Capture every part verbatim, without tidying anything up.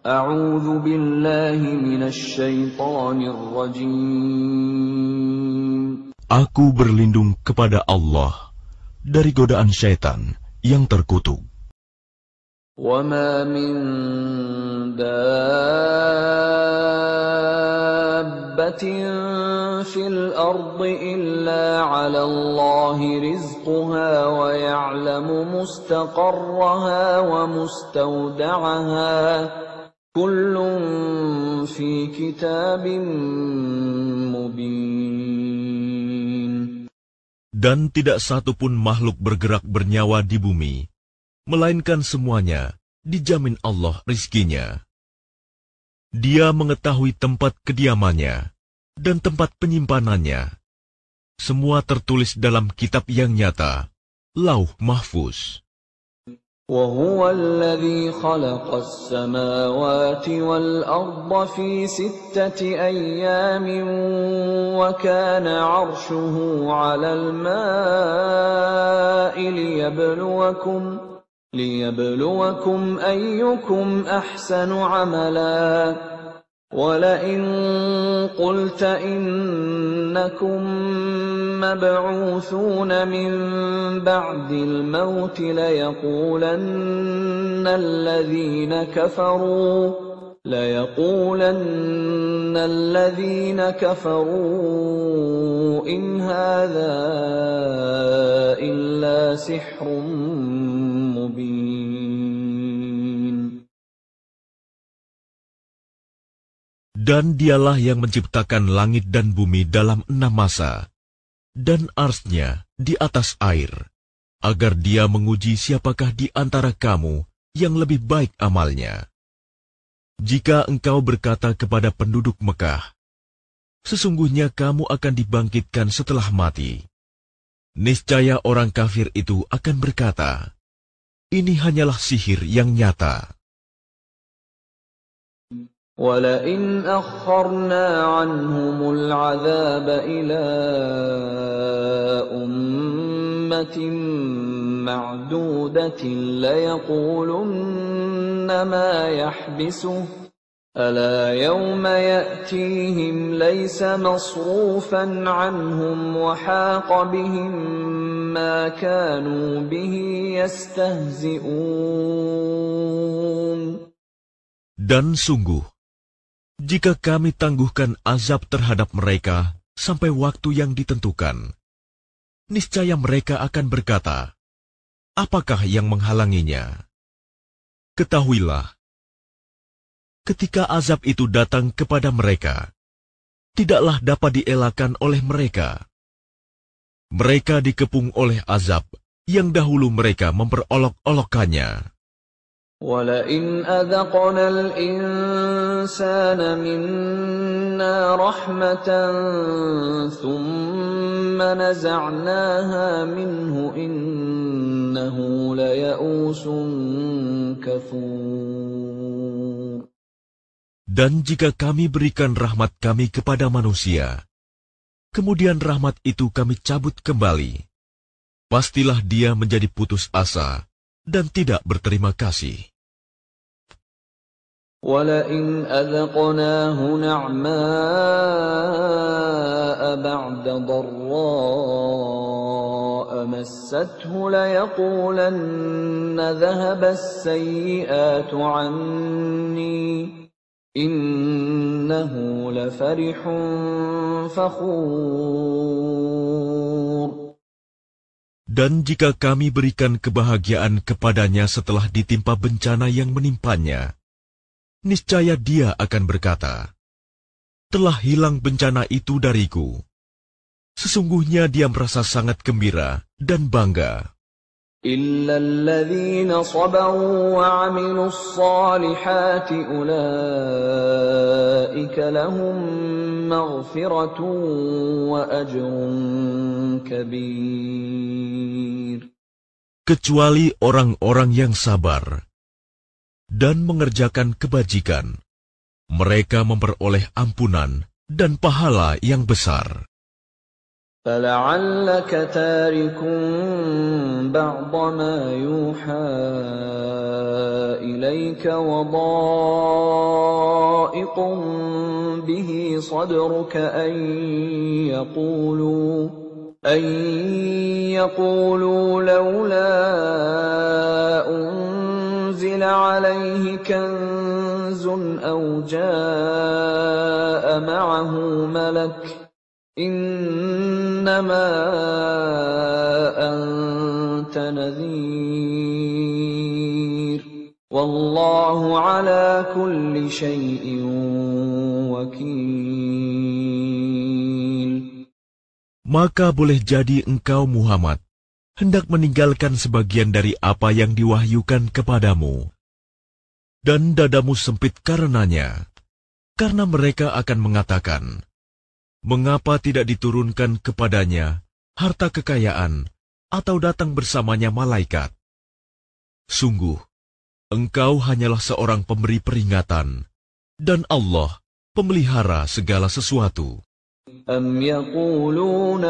A'udzu billahi minasy syaithanir rajim. Aku berlindung kepada Allah dari godaan syaitan yang terkutuk. وَمَا مِن دَابَّةٍ فِي الْأَرْضِ إِلَّا عَلَى اللَّهِ رِزْقُهَا وَيَعْلَمُ مُسْتَقَرَّهَا وَمُسْتَوْدَعَهَا كُلٌّ فِي كِتَابٍ مُبِينٍ. Dan tidak satu pun makhluk bergerak bernyawa di bumi, melainkan semuanya dijamin Allah rizkinya. Dia mengetahui tempat kediamannya dan tempat penyimpanannya. Semua tertulis dalam kitab yang nyata, Lauh Mahfuz. وَهُوَ الَّذِي خَلَقَ السَّمَاوَاتِ وَالْأَرْضَ فِي سِتَّةِ أَيَّامٍ وَكَانَ عَرْشُهُ عَلَى الْمَاءِ لِيَبْلُوَكُمْ لِيَبْلُوَكُمْ أَيُّكُمْ أَحْسَنُ عَمَلًا وَلَئِن قُلْتَ إِنَّكُمْ مَبْعُوثُونَ مِنْ بَعْدِ الْمَوْتِ لَيَقُولَنَّ الَّذِينَ كَفَرُوا لَيَقُولَنَّ الَّذِينَ كَفَرُوا إِنْ هَذَا إِلَّا سِحْرٌ مُبِينٌ. Dan dialah yang menciptakan langit dan bumi dalam enam masa, dan arsy-Nya di atas air, agar Dia menguji siapakah di antara kamu yang lebih baik amalnya. Jika engkau berkata kepada penduduk Mekah, sesungguhnya kamu akan dibangkitkan setelah mati, niscaya orang kafir itu akan berkata, ini hanyalah sihir yang nyata. وَلَئِنْ أَخَّرْنَا عَنْهُمُ الْعَذَابَ إِلَىٰ أُمَّةٍ مَّعْدُودَةٍ لَّيَقُولُنَّ مَا يَحْبِسُهُ أَلَا يَوْمَ يَأْتِيهِمْ لَيْسَ مَصْرُوفًا عَنْهُمْ وَحَاقَ بِهِم مَّا كَانُوا بِهِ يَسْتَهْزِئُونَ. Dan sungguh, jika kami tangguhkan azab terhadap mereka sampai waktu yang ditentukan, niscaya mereka akan berkata, apakah yang menghalanginya? Ketahuilah, ketika azab itu datang kepada mereka, tidaklah dapat dielakkan oleh mereka. Mereka dikepung oleh azab yang dahulu mereka memperolok-olokkannya. وَلَئِنْ أَذَقْنَا الْإِنسَانَ مِنَّا رَحْمَةً ثُمَّ نَزَعْنَاهَا مِنْهُ إِنَّهُ لَيَئُوسٌ كَفُورٌ. Dan jika kami berikan rahmat kami kepada manusia, kemudian rahmat itu kami cabut kembali, pastilah dia menjadi putus asa dan tidak berterima kasih. وَلَئِنْ أَذَقْنَاهُ نَعْمَاءَ بَعْدَ ضَرَّاءَ مَسَّتْهُ لَيَقُولَنَّ ذَهَبَ السَّيِّئَاتُ عَنِّي إِنَّهُ لَفَرِحٌ فَخُورٌ. Dan jika kami berikan kebahagiaan kepadanya setelah ditimpa bencana yang menimpanya, niscaya dia akan berkata, telah hilang bencana itu dariku. Sesungguhnya dia merasa sangat gembira dan bangga. إِلَّا الَّذِينَ صَبَرُوا وَعَمِلُوا الصَّالِحَاتِ أُولَئِكَ لَهُم مَّغْفِرَةٌ وَأَجْرٌ كَبِيرٌ. Kecuali orang-orang yang sabar dan mengerjakan kebajikan, mereka memperoleh ampunan dan pahala yang besar. فَلَعَلَّكَ تَارِكٌ بَعْضَ مَا يُوحَى إِلَيْكَ وَضَائِقٌ بِهِ صَدْرُكَ أَن يَقُولُوا أَن يَقُولُوا لَوْلَا أُنزِلَ عَلَيْهِ كَنزٌ أَوْ جَاءَ مَعَهُ مَلَكٌ إِنَّمَا أَنْتَ نَذِيرٌ وَاللَّهُ عَلَى كُلِّ شَيْءٍ وَكِيلٌ. Maka boleh jadi engkau Muhammad hendak meninggalkan sebagian dari apa yang diwahyukan kepadamu, dan dadamu sempit karenanya, karena mereka akan mengatakan, mengapa tidak diturunkan kepadanya harta kekayaan atau datang bersamanya malaikat? Sungguh, engkau hanyalah seorang pemberi peringatan, dan Allah pemelihara segala sesuatu. أَمْ يَقُولُونَ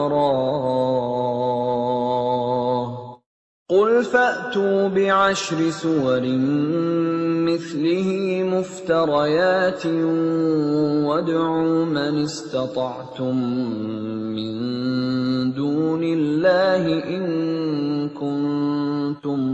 افْتَرَاهُ قُلْ فَأْتُوا بِعَشْرِ سُوَرٍ مِثْلِهِ مُفْتَرَيَاتٍ وَادْعُوا مَنِ اسْتَطَعْتُم مِّن دُونِ اللَّهِ إِن كُنتُمْ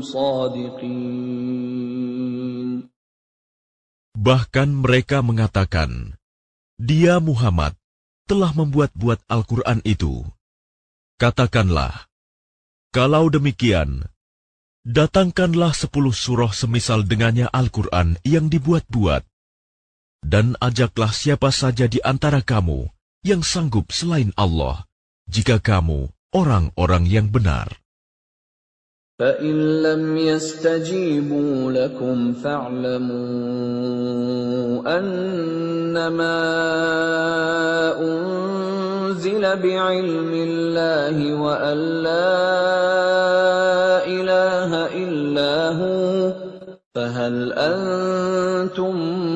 صَادِقِينَ. Bahkan mereka mengatakan, dia Muhammad telah membuat-buat Al-Quran itu. Katakanlah, kalau demikian, datangkanlah sepuluh surah semisal dengannya Al-Quran yang dibuat-buat, dan ajaklah siapa saja di antara kamu yang sanggup selain Allah, jika kamu orang-orang yang benar. فَإِن لَّمْ يَسْتَجِيبُوا لَكُمْ فَاعْلَمُوا أَنَّمَا أُنزِلَ بِعِلْمِ اللَّهِ وَأَن لَّا إِلَٰهَ إِلَّا هُوَ فَهَلْ أَنتُم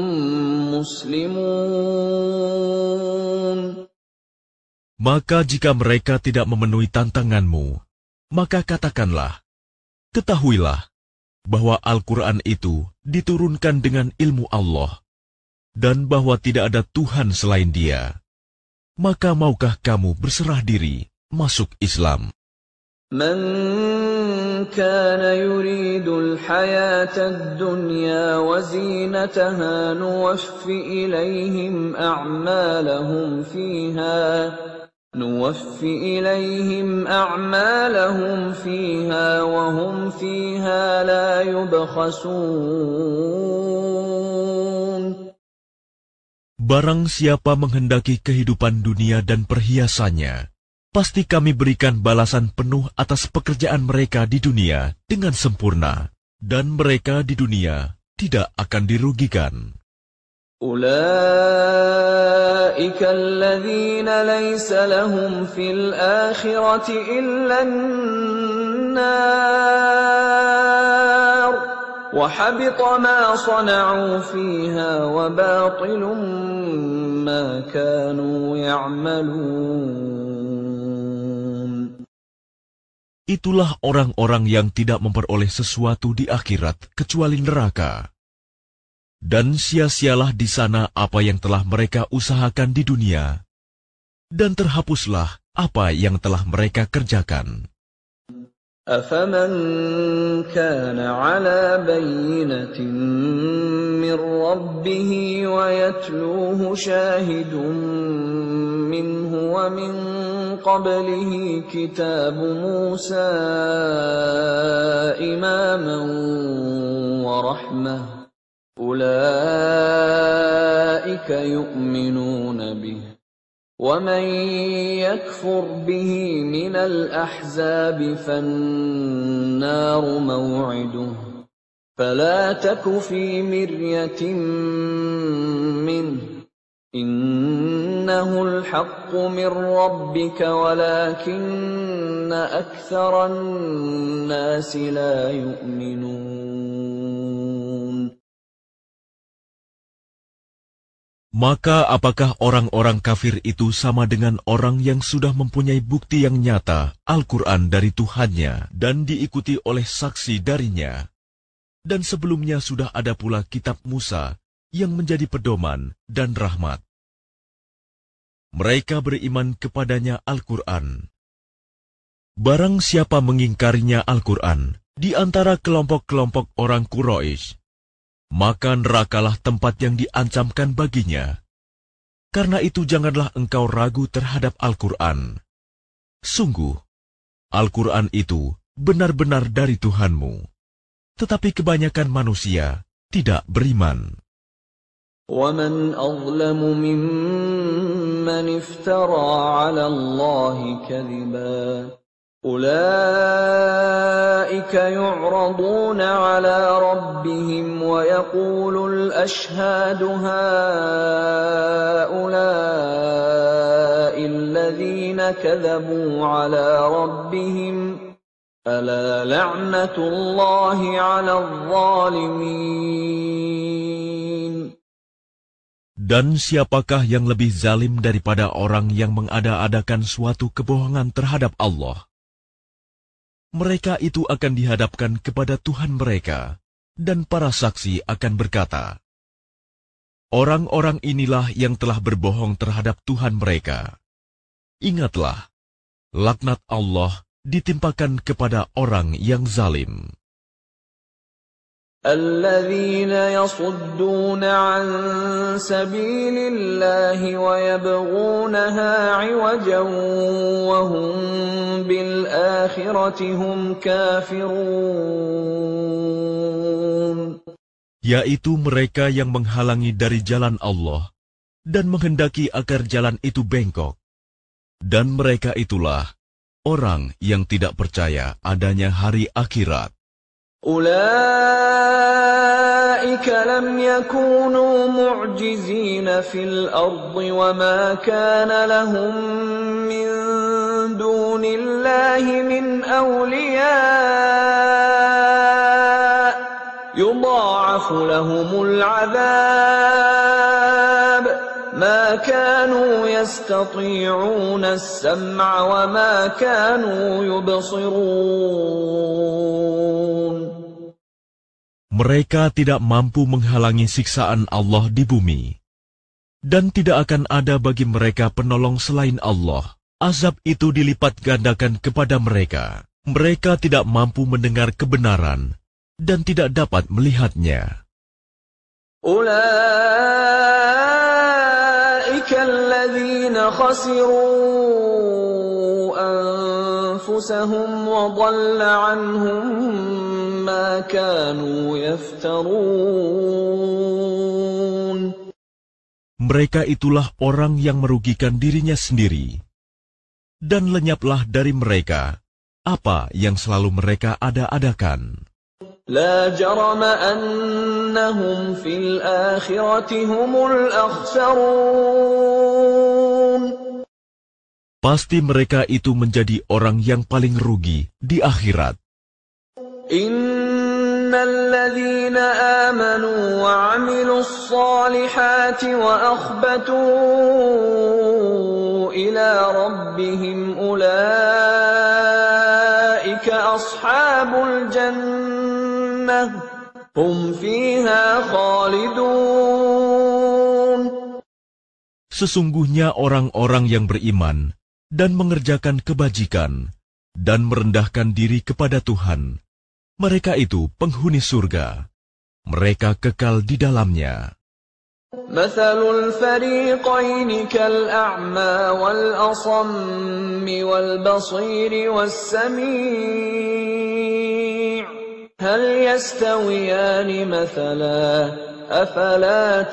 مُّسْلِمُونَ. Maka jika mereka tidak memenuhi tantanganmu, maka katakanlah, ketahuilah bahwa Al-Quran itu diturunkan dengan ilmu Allah, dan bahwa tidak ada Tuhan selain Dia. Maka maukah kamu berserah diri masuk Islam? مَنْ كَانَ يُرِيدُ الْحَيَاةَ الدُّنْيَا وَزِينَتَهَا نُوَفِّ إِلَيْهِمْ أَعْمَالَهُمْ فِيهَا نُوَفِّ إِلَيْهِمْ أَعْمَالَهُمْ فِيهَا وَهُمْ فِيهَا لَا يُبْخَسُونَ. Barang siapa menghendaki kehidupan dunia dan perhiasannya, pasti kami berikan balasan penuh atas pekerjaan mereka di dunia dengan sempurna, dan mereka di dunia tidak akan dirugikan. أُولَئِكَ الَّذِينَ لَيْسَ لَهُمْ فِي الْآخِرَةِ إِلَّا النَّارُ وَحَبِطَ مَا صَنَعُوا فِيهَا وَبَاطِلٌ مَا كَانُوا يَعْمَلُونَ. Itulah orang-orang yang tidak memperoleh sesuatu di akhirat kecuali neraka. Dan sia-sialah di sana apa yang telah mereka usahakan di dunia, dan terhapuslah apa yang telah mereka kerjakan. أَفَمَنْ كَانَ عَلَى بَيِّنَةٍ مِّن رَّبِّهِ وَيَتْلُوهُ شَاهِدٌ مِّنْهُ وَمِن قَبْلِهِ كِتَابُ مُوسَىٰ إِمَامًا وَرَحْمَةً أُولَئِكَ يُؤْمِنُونَ بِهِ وَمَن يَكْفُرْ بِهِ مِنَ الْأَحْزَابِ فَالنَّارُ مَوْعِدُهُ فَلَا تَكُ فِي مِرْيَةٍ مِّنْهُ إِنَّهُ الْحَقُّ مِنْ رَبِّكَ وَلَكِنَّ أَكْثَرَ النَّاسِ لَا يُؤْمِنُونَ. Maka apakah orang-orang kafir itu sama dengan orang yang sudah mempunyai bukti yang nyata Al-Quran dari Tuhannya dan diikuti oleh saksi darinya? Dan sebelumnya sudah ada pula kitab Musa yang menjadi pedoman dan rahmat. Mereka beriman kepadanya Al-Quran. Barang siapa mengingkarinya Al-Quran di antara kelompok-kelompok orang Quraisy, maka nerakalah tempat yang diancamkan baginya. Karena itu janganlah engkau ragu terhadap Al-Quran. Sungguh, Al-Quran itu benar-benar dari Tuhanmu. Tetapi kebanyakan manusia tidak beriman. وَمَنْ أَظْلَمُ مِمَّنِ افْتَرَى عَلَى اللَّهِ كَذِبًا أُولَئِكَ يُعْرَضُونَ عَلَى رَبِّهِمْ وَيَقُولُ الْأَشْهَادُ هَؤُلَاءِ الَّذِينَ كَذَبُوا عَلَى رَبِّهِمْ أَلَا لَعْنَةُ اللَّهِ عَلَى الظَّالِمِينَ. Dan siapakah yang lebih zalim daripada orang yang mengada-adakan suatu kebohongan terhadap Allah? Mereka itu akan dihadapkan kepada Tuhan mereka, dan para saksi akan berkata, orang-orang inilah yang telah berbohong terhadap Tuhan mereka. Ingatlah, laknat Allah ditimpakan kepada orang yang zalim. الذين يصدون عن سبيل الله ويبغونها عوجا وهم بالآخرة هم كافرون. Yaitu mereka yang menghalangi dari jalan Allah dan menghendaki agar jalan itu bengkok. Dan mereka itulah orang yang tidak percaya adanya hari akhirat. أولئك لم يكونوا معجزين في الأرض وما كان لهم من دون الله من أولياء يضاعف لهم العذاب ما كانوا يستطيعون السمع وما كانوا يبصرون. Mereka tidak mampu menghalangi siksaan Allah di bumi. Dan tidak akan ada bagi mereka penolong selain Allah. Azab itu dilipat gandakan kepada mereka. Mereka tidak mampu mendengar kebenaran dan tidak dapat melihatnya. Ulaika alladzina khasiru anfusahum wa dhalla anhum ma kanu yaftarun. Mereka itulah orang yang merugikan dirinya sendiri. Dan lenyaplah dari mereka apa yang selalu mereka ada-adakan. La jarama annahum fil akhirati humul akhsarun. Pasti mereka itu menjadi orang yang paling rugi di akhirat. Innal ladzina amanu wa 'amilus solihati wa akhbatu ila rabbihim ulaika ashabul jannah hum fiha khalidun. Sesungguhnya orang-orang yang beriman dan mengerjakan kebajikan dan merendahkan diri kepada Tuhan, mereka itu penghuni surga. Mereka kekal di dalamnya. Mathalul fariqaini kal'a'ma wal-asammi wal-basiri was-sami' hal yastawiyani mathala afala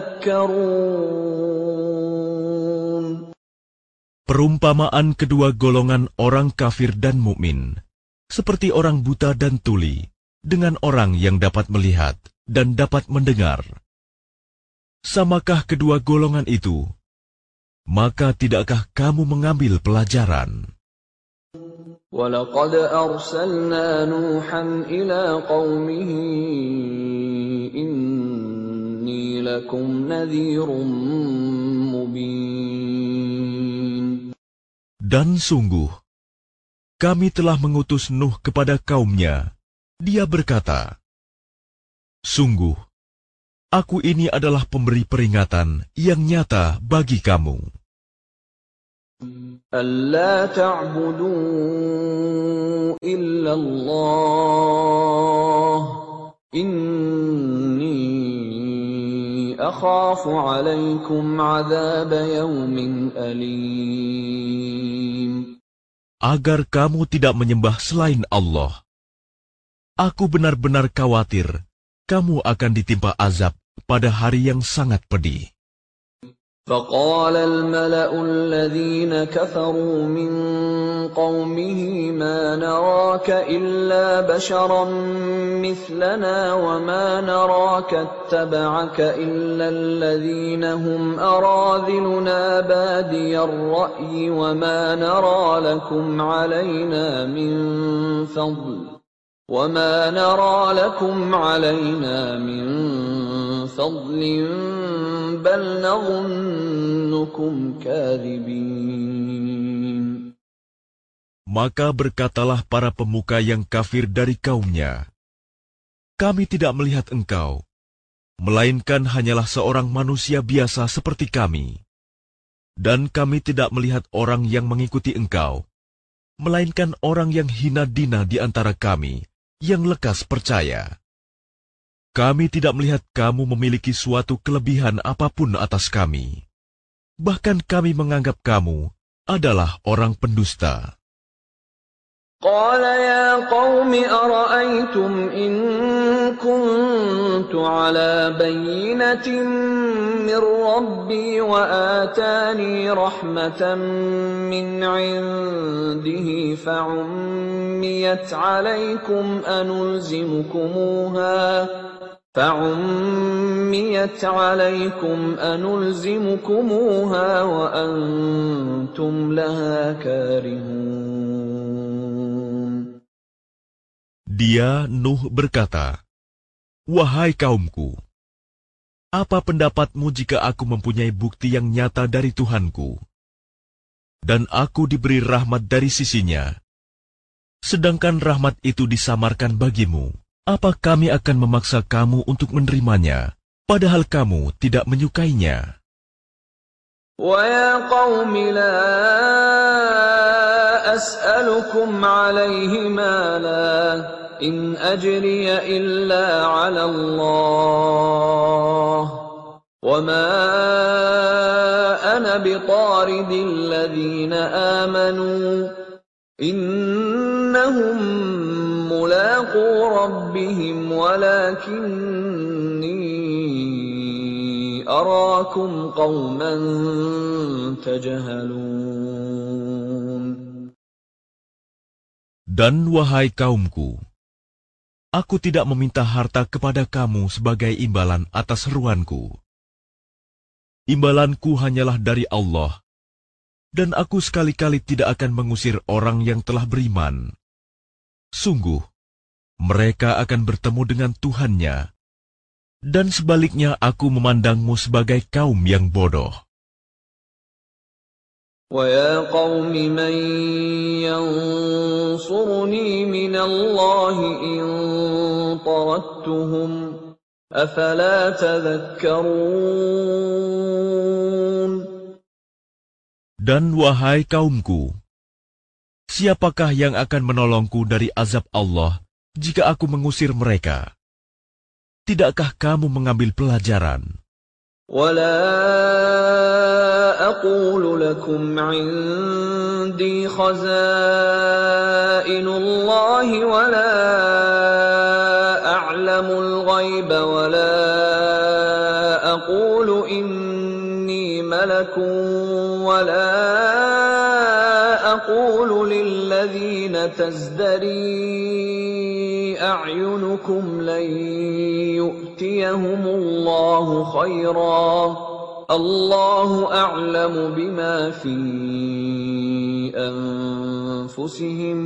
tadhakkarun. Perumpamaan kedua golongan orang kafir dan mukmin seperti orang buta dan tuli, dengan orang yang dapat melihat dan dapat mendengar. Samakah kedua golongan itu? Maka tidakkah kamu mengambil pelajaran? وَلَقَدْ أَرْسَلْنَا نُوحًا إِلَى قَوْمِهِ إِنِّي لكم نذير مبين. Dan sungguh, kami telah mengutus Nuh kepada kaumnya. Dia berkata, sungguh, aku ini adalah pemberi peringatan yang nyata bagi kamu. أَلَّا تَعْبُدُوا إِلَّا اللَّهَ إِنِّي أَخَافُ عَلَيْكُمْ عَذَابَ يَوْمٍ أَلِيمٍ. Agar kamu tidak menyembah selain Allah. Aku benar-benar khawatir kamu akan ditimpa azab pada hari yang sangat pedih. فَقَالَ الْمَلَأُ الَّذِينَ كَفَرُوا مِنْ قَوْمِهِ مَا نَرَاكَ إِلَّا بَشَرًا مِثْلَنَا وَمَا نَرَاكَ اتَّبَعَكَ إِلَّا الَّذِينَ هُمْ أَرَاذِلُنَا بَادِيَ الرَّأْيِ وَمَا نَرَى لَكُمْ عَلَيْنَا مِنْ فَضْلٍ وَمَا نَرَى لَكُمْ عَلَيْنَا مِنْ فَضْلٍ بَلْ نَظُنُّكُمْ كَاذِبِينَ. Maka berkatalah para pemuka yang kafir dari kaumnya, kami tidak melihat engkau, melainkan hanyalah seorang manusia biasa seperti kami. Dan kami tidak melihat orang yang mengikuti engkau, melainkan orang yang hina dina di antara kami, yang lekas percaya. Kami tidak melihat kamu memiliki suatu kelebihan apapun atas kami. Bahkan kami menganggap kamu adalah orang pendusta. قال يا قوم أرأيتم إن كنت على بينة من ربي وآتاني رحمة من عنده فعميت عليكم أنلزمكموها فعميت عليكم أنلزمكموها وأنتم لها كارهون. Dia, Nuh, berkata, wahai kaumku, apa pendapatmu jika aku mempunyai bukti yang nyata dari Tuhanku, dan aku diberi rahmat dari sisinya, sedangkan rahmat itu disamarkan bagimu? Apa kami akan memaksa kamu untuk menerimanya, padahal kamu tidak menyukainya? وَيَا قَوْمِ لَا أَسْأَلُكُمْ عَلَيْهِ مَالًا إِنْ أَجْرِيَ إِلَّا عَلَى اللَّهِ وَمَا أَنَا بِطَارِدِ الَّذِينَ آمَنُوا إِنَّهُمْ مُلَاقُو رَبِّهِمْ وَلَكِنِّي أَرَاكُمْ قَوْمًا تَجْهَلُونَ. Dan wahai kaumku, aku tidak meminta harta kepada kamu sebagai imbalan atas seruanku. Imbalanku hanyalah dari Allah, dan aku sekali-kali tidak akan mengusir orang yang telah beriman. Sungguh, mereka akan bertemu dengan Tuhannya, dan sebaliknya aku memandangmu sebagai kaum yang bodoh. وَيَا قَوْمِ مَنْ يَنْصُرُنِي مِنَ اللَّهِ إِنْ طَرَدتُّهُمْ أَفَلَا تَذَكَّرُونَ. Dan wahai kaumku, siapakah yang akan menolongku dari azab Allah jika aku mengusir mereka? Tidakkah kamu mengambil pelajaran? وَلَا أَقُولُ لَكُمْ عِنْدِي خَزَائِنُ اللَّهِ وَلَا أَعْلَمُ الْغَيْبَ وَلَا أَقُولُ إِنِّي مَلَكٌ وَلَا أَقُولُ لِلَّذِينَ تَزْدَرِي أَعْيُنُكُمْ لَنْ يُؤْتِيَهُمُ اللَّهُ خَيْرًا اللَّهُ أَعْلَمُ بِمَا فِي أَنفُسِهِمْ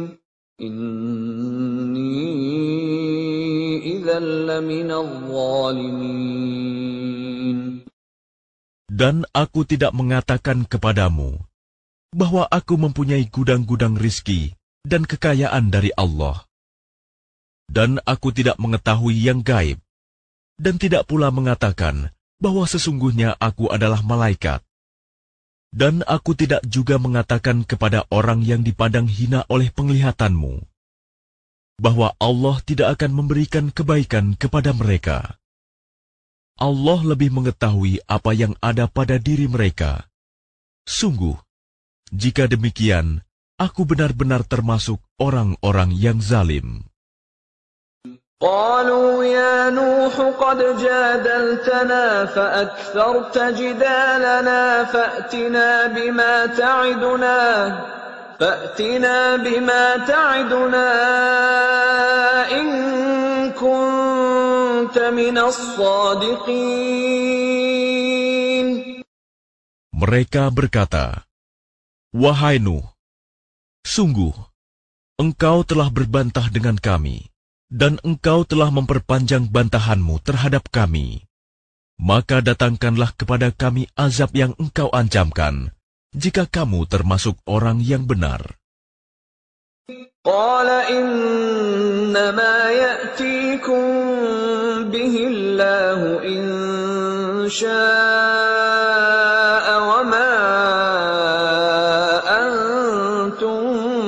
إِنِّي إِذًا لَّمِنَ الظَّالِمِينَ. Dan aku tidak mengatakan kepadamu bahwa aku mempunyai gudang-gudang rizki dan kekayaan dari Allah. Dan aku tidak mengetahui yang gaib, dan tidak pula mengatakan bahwa sesungguhnya aku adalah malaikat. Dan aku tidak juga mengatakan kepada orang yang dipandang hina oleh penglihatanmu, bahwa Allah tidak akan memberikan kebaikan kepada mereka. Allah lebih mengetahui apa yang ada pada diri mereka. Sungguh, jika demikian, aku benar-benar termasuk orang-orang yang zalim. قالوا يا نوح قد جادلتنا فأكثرت جدالنا فأتنا بما تعدنا فأتنا بما تعدنا إن كنت من الصادقين. Mereka berkata, "Wahai Nuh, sungguh, engkau telah berbantah dengan kami, dan engkau telah memperpanjang bantahanmu terhadap kami. Maka datangkanlah kepada kami azab yang engkau ancamkan, jika kamu termasuk orang yang benar." Qala innama ya'tikum bihi Allahu in sha'a wa ma antum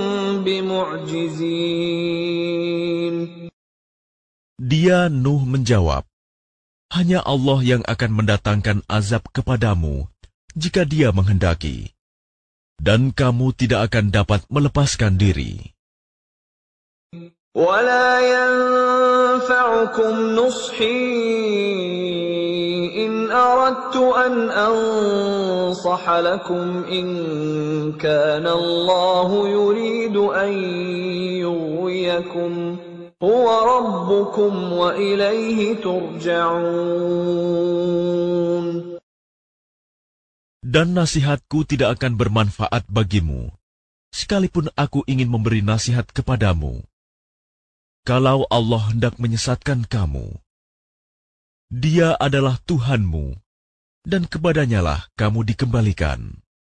bimu'jizin. Dia Nuh menjawab, "Hanya Allah yang akan mendatangkan azab kepadamu jika Dia menghendaki, dan kamu tidak akan dapat melepaskan diri." وَلَا يَنفَعُكُمْ نُصْحِي إِنْ أَرَدْتُ أَنْ أَنصَحَ لَكُمْ إِنْ كَانَ اللَّهُ يُرِيدُ أَنْ يُغْوِيَكُمْ هُوَ رَبُّكُمْ وَإِلَيْهِ تُرْجَعُونَ. Dan nasihatku tidak akan bermanfaat bagimu, sekalipun aku ingin memberi nasihat kepadamu. Kalau Allah hendak menyesatkan kamu, Dia adalah Tuhanmu, dan kepadanyalah kamu dikembalikan.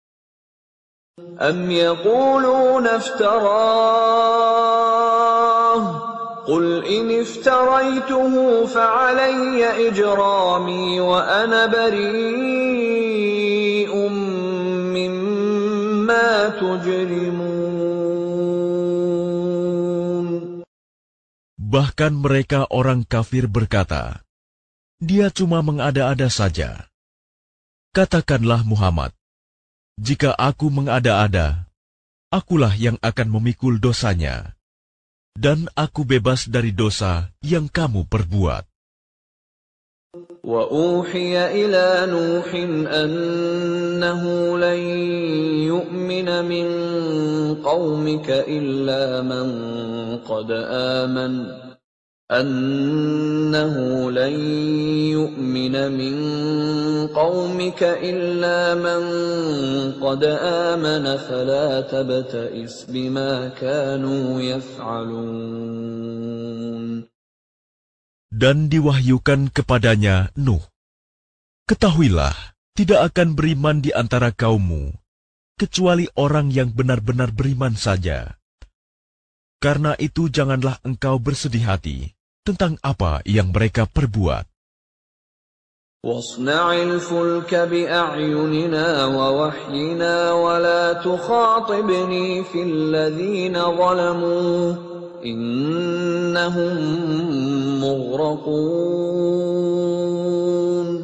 أَمْ يَقُولُونَ افْتَرَاهُ قُلْ إِنِ افْتَرَيْتُهُ فَعَلَيَّ إِجْرَامِي وَأَنَا بَرِيءٌ مِّمَّا تُجْرِمُونَ. Bahkan mereka orang kafir berkata, "Dia cuma mengada-ada saja." Katakanlah Muhammad, "Jika aku mengada-ada, akulah yang akan memikul dosanya, dan aku bebas dari dosa yang kamu perbuat." وَأُوحِيَ إِلَى نُوحٍ أَنَّهُ لَن يُؤْمِنَ مِن قَوْمِكَ إِلَّا مَن قَدْ آمَنَ أَنَّهُ لَن يُؤْمِنَ مِن قَوْمِكَ إِلَّا مَن قَدْ آمَنَ فَلَا تَبْتَئِسْ بِمَا كَانُوا يَفْعَلُونَ. Dan diwahyukan kepadanya Nuh, "Ketahuilah, tidak akan beriman di antara kaummu, kecuali orang yang benar-benar beriman saja. Karena itu janganlah engkau bersedih hati tentang apa yang mereka perbuat." وَاصْنَعِ الْفُلْكَ بِأَعْيُنِنَا وَوَحْيِنَا وَلَا تُخَاطِبْنِي فِي الَّذِينَ ظَلَمُوا إِنَّهُمْ مُغْرَقُونَ.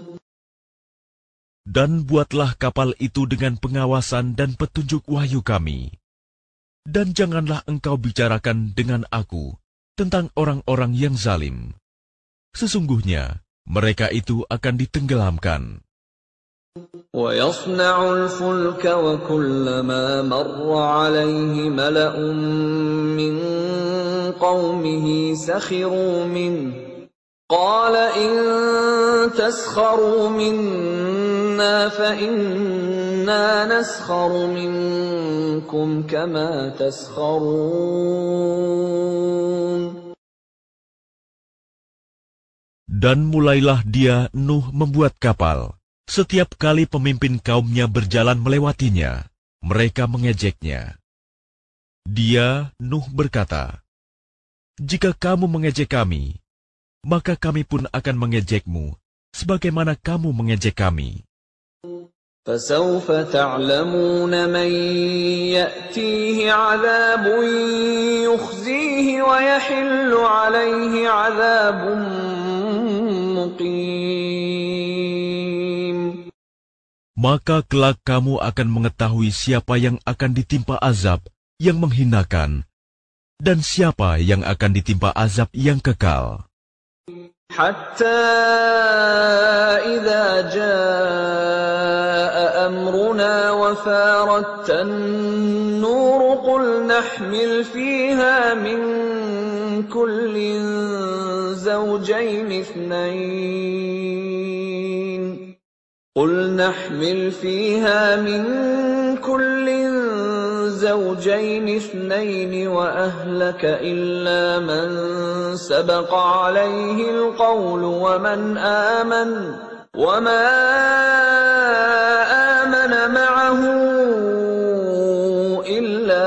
Dan buatlah kapal itu dengan pengawasan dan petunjuk wahyu kami. Dan janganlah engkau bicarakan dengan aku tentang orang-orang yang zalim. Sesungguhnya mereka itu akan ditenggelamkan. وَيَصْنَعُ الْفُلْكَ وَكُلَّمَا مَرَّ عَلَيْهِ مَلَأٌ مِّن قَوْمِهِ سَخِرُوا مِنْهُ قَالَ إِن تَسْخَرُوا مِنَّا فَإِنَّا نَسْخَرُ مِنكُمْ كَمَا تَسْخَرُونَ. Dan mulailah dia Nuh membuat kapal, Setiap kali pemimpin kaumnya berjalan melewatinya, mereka mengejeknya. Dia, Nuh, berkata, "Jika kamu mengejek kami, maka kami pun akan mengejekmu, sebagaimana kamu mengejek kami." فَسَوْفَ تَعْلَمُونَ مَنْ يَأْتِيهِ عَذَابٌ يُخْزِيهِ وَيَحِلُّ عَلَيْهِ عَذَابٌ مُقِيمٌ. Maka kelak kamu akan mengetahui siapa yang akan ditimpa azab yang menghinakan, dan siapa yang akan ditimpa azab yang kekal. حتى إذا جاء أمرنا وفارت النور قل نحمل فيها من كل زوجين اثنين قل نحمل فيها من كل زوجين اثنين وأهلك إلا من سبق عليه القول ومن آمن وما آمن معه إلا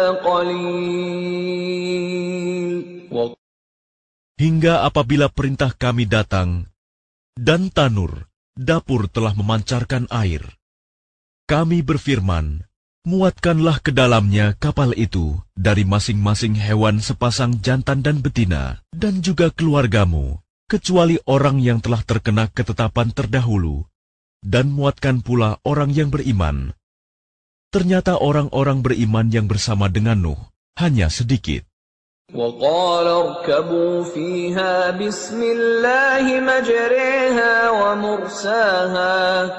قليل. Hingga apabila perintah kami datang, dan tanur, dapur telah memancarkan air, kami berfirman, muatkanlah ke dalamnya kapal itu dari masing-masing hewan sepasang jantan dan betina, dan juga keluargamu, kecuali orang yang telah terkena ketetapan terdahulu, dan muatkan pula orang yang beriman. Ternyata orang-orang beriman yang bersama dengan Nuh hanya sedikit. وَقَالَ ارْكَبُوا فِيهَا بِسْمِ اللَّهِ مَجْرَاهَا وَمُرْسَاهَا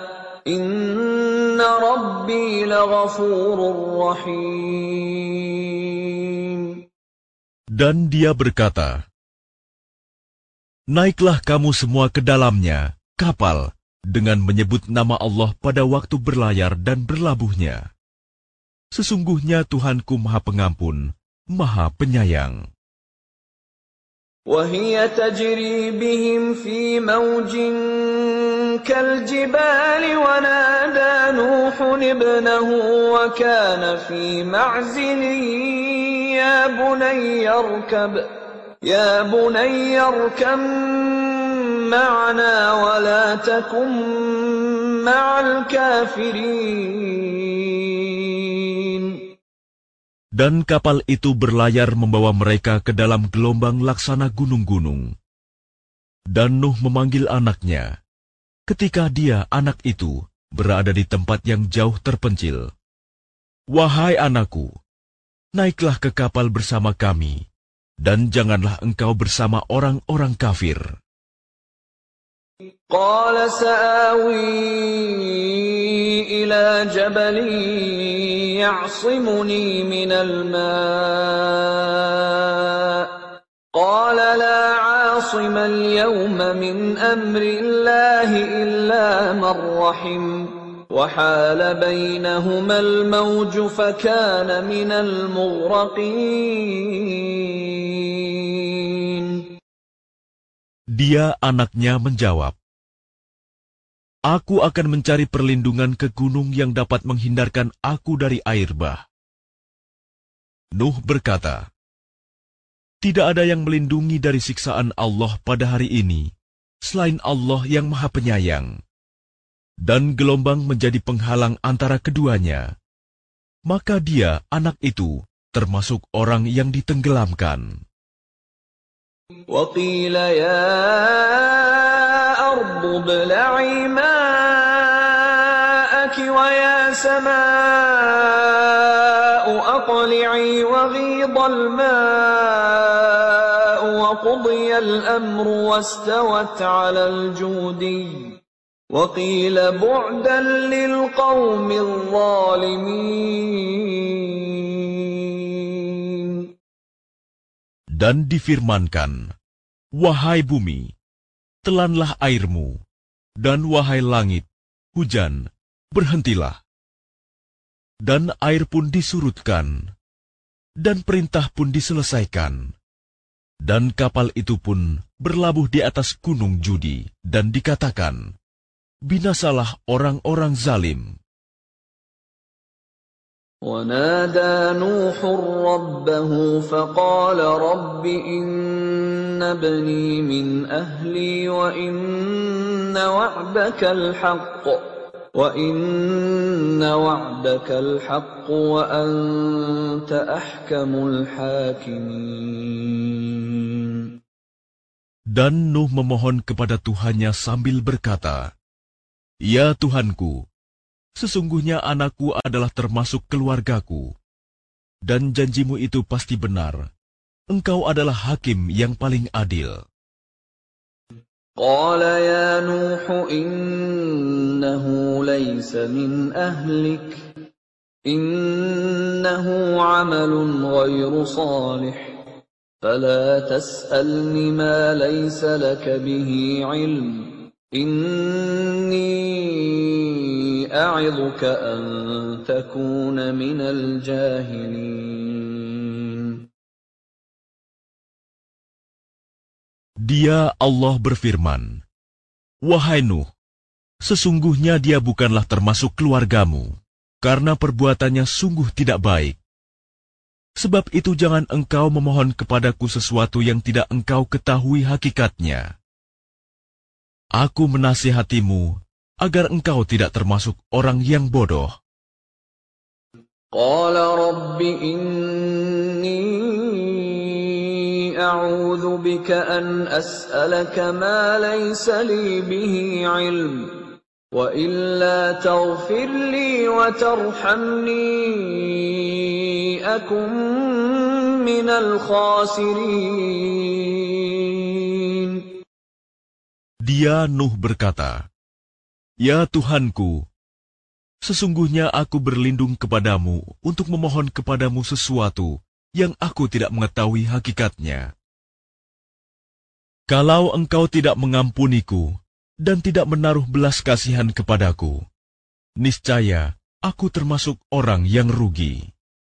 Inna Rabbi laghafurur rahim. Dan dia berkata, naiklah kamu semua ke dalamnya, kapal, dengan menyebut nama Allah pada waktu berlayar dan berlabuhnya. Sesungguhnya Tuhanku Maha Pengampun, Maha Penyayang. وَهِيَ تَجْرِي بِهِمْ فِي مَوْجٍ كَالْجِبَالِ وَنَادَى نُوحٌ ابْنَهُ وَكَانَ فِي مَعْزِلٍ يَا بُنَيَّ ارْكَبْ يَا بُنَيَّ ارْكَبْ مَعَنَا وَلَا تَكُن مَّعَ الْكَافِرِينَ. Dan kapal itu berlayar membawa mereka ke dalam gelombang laksana gunung-gunung. Dan Nuh memanggil anaknya, ketika dia, anak itu, berada di tempat yang jauh terpencil. Wahai anakku, naiklah ke kapal bersama kami, dan janganlah engkau bersama orang-orang kafir. قال سآوي إلى جبل يعصمني من الماء قال لا عاصم اليوم من أمر الله إلا من رحم وحال بينهما الموج فكان من المغرقين. Dia, anaknya, menjawab, aku akan mencari perlindungan ke gunung yang dapat menghindarkan aku dari air bah. Nuh berkata, tidak ada yang melindungi dari siksaan Allah pada hari ini, selain Allah yang Maha Penyayang. Dan gelombang menjadi penghalang antara keduanya. Maka dia, anak itu, termasuk orang yang ditenggelamkan. وَقِيلَ يَا أَرْضُ ابْلَعِي مَاءَكِ وَيَا سَمَاءُ أَقْلِعِي وَغِيضَ الْمَاءُ وَقُضِيَ الْأَمْرُ وَاسْتَوَتْ عَلَى الْجُودِيِّ وَقِيلَ بُعْدًا لِلْقَوْمِ الظَّالِمِينَ. Dan difirmankan, wahai bumi, telanlah airmu, dan wahai langit, hujan, berhentilah. Dan air pun disurutkan, dan perintah pun diselesaikan. Dan kapal itu pun berlabuh di atas gunung Judi, dan dikatakan, binasalah orang-orang zalim. ونادى نوح ربه فقال رب إن ابني من أهلي وإن وعدك الحق وإن وعدك الحق وأنت أحكم الحاكمين. Dan Nuh memohon kepada Tuhannya sambil berkata, "Ya Tuhanku, sesungguhnya anakku adalah termasuk keluargaku, dan janjimu itu pasti benar. Engkau adalah hakim yang paling adil." قال يا نوح إنه ليس من أهلك إنه عمل غير صالح فلا تسألني ما ليس لك به علم إني أعظك أن تكون من الجاهلين. Dia Allah berfirman, "Wahai Nuh, sesungguhnya dia bukanlah termasuk keluargamu, karena perbuatannya sungguh tidak baik. Sebab itu jangan engkau memohon kepadaku sesuatu yang tidak engkau ketahui hakikatnya. Aku menasihatimu agar engkau tidak termasuk orang yang bodoh." Qala rabbi inni a'udzu bika an as'alaka ma laysa li bihi 'ilm wa illa taghfir li wa tarhamni akum minal khasirin. Dia Nuh berkata, "Ya Tuhanku, sesungguhnya aku berlindung kepadamu untuk memohon kepadamu sesuatu yang aku tidak mengetahui hakikatnya. Kalau engkau tidak mengampuniku dan tidak menaruh belas kasihan kepadaku, niscaya aku termasuk orang yang rugi."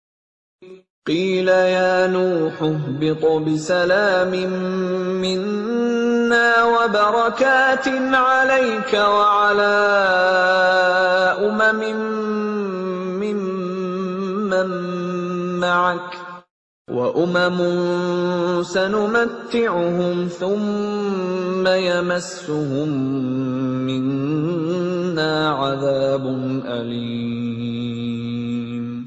Qila ya Nuh ihbit bisalamin minna wa barakatin alayka wa ala umamin mimman ma'ak wa umamun sanumatti'uhum thumma yamassuhum minna 'adzabun alim.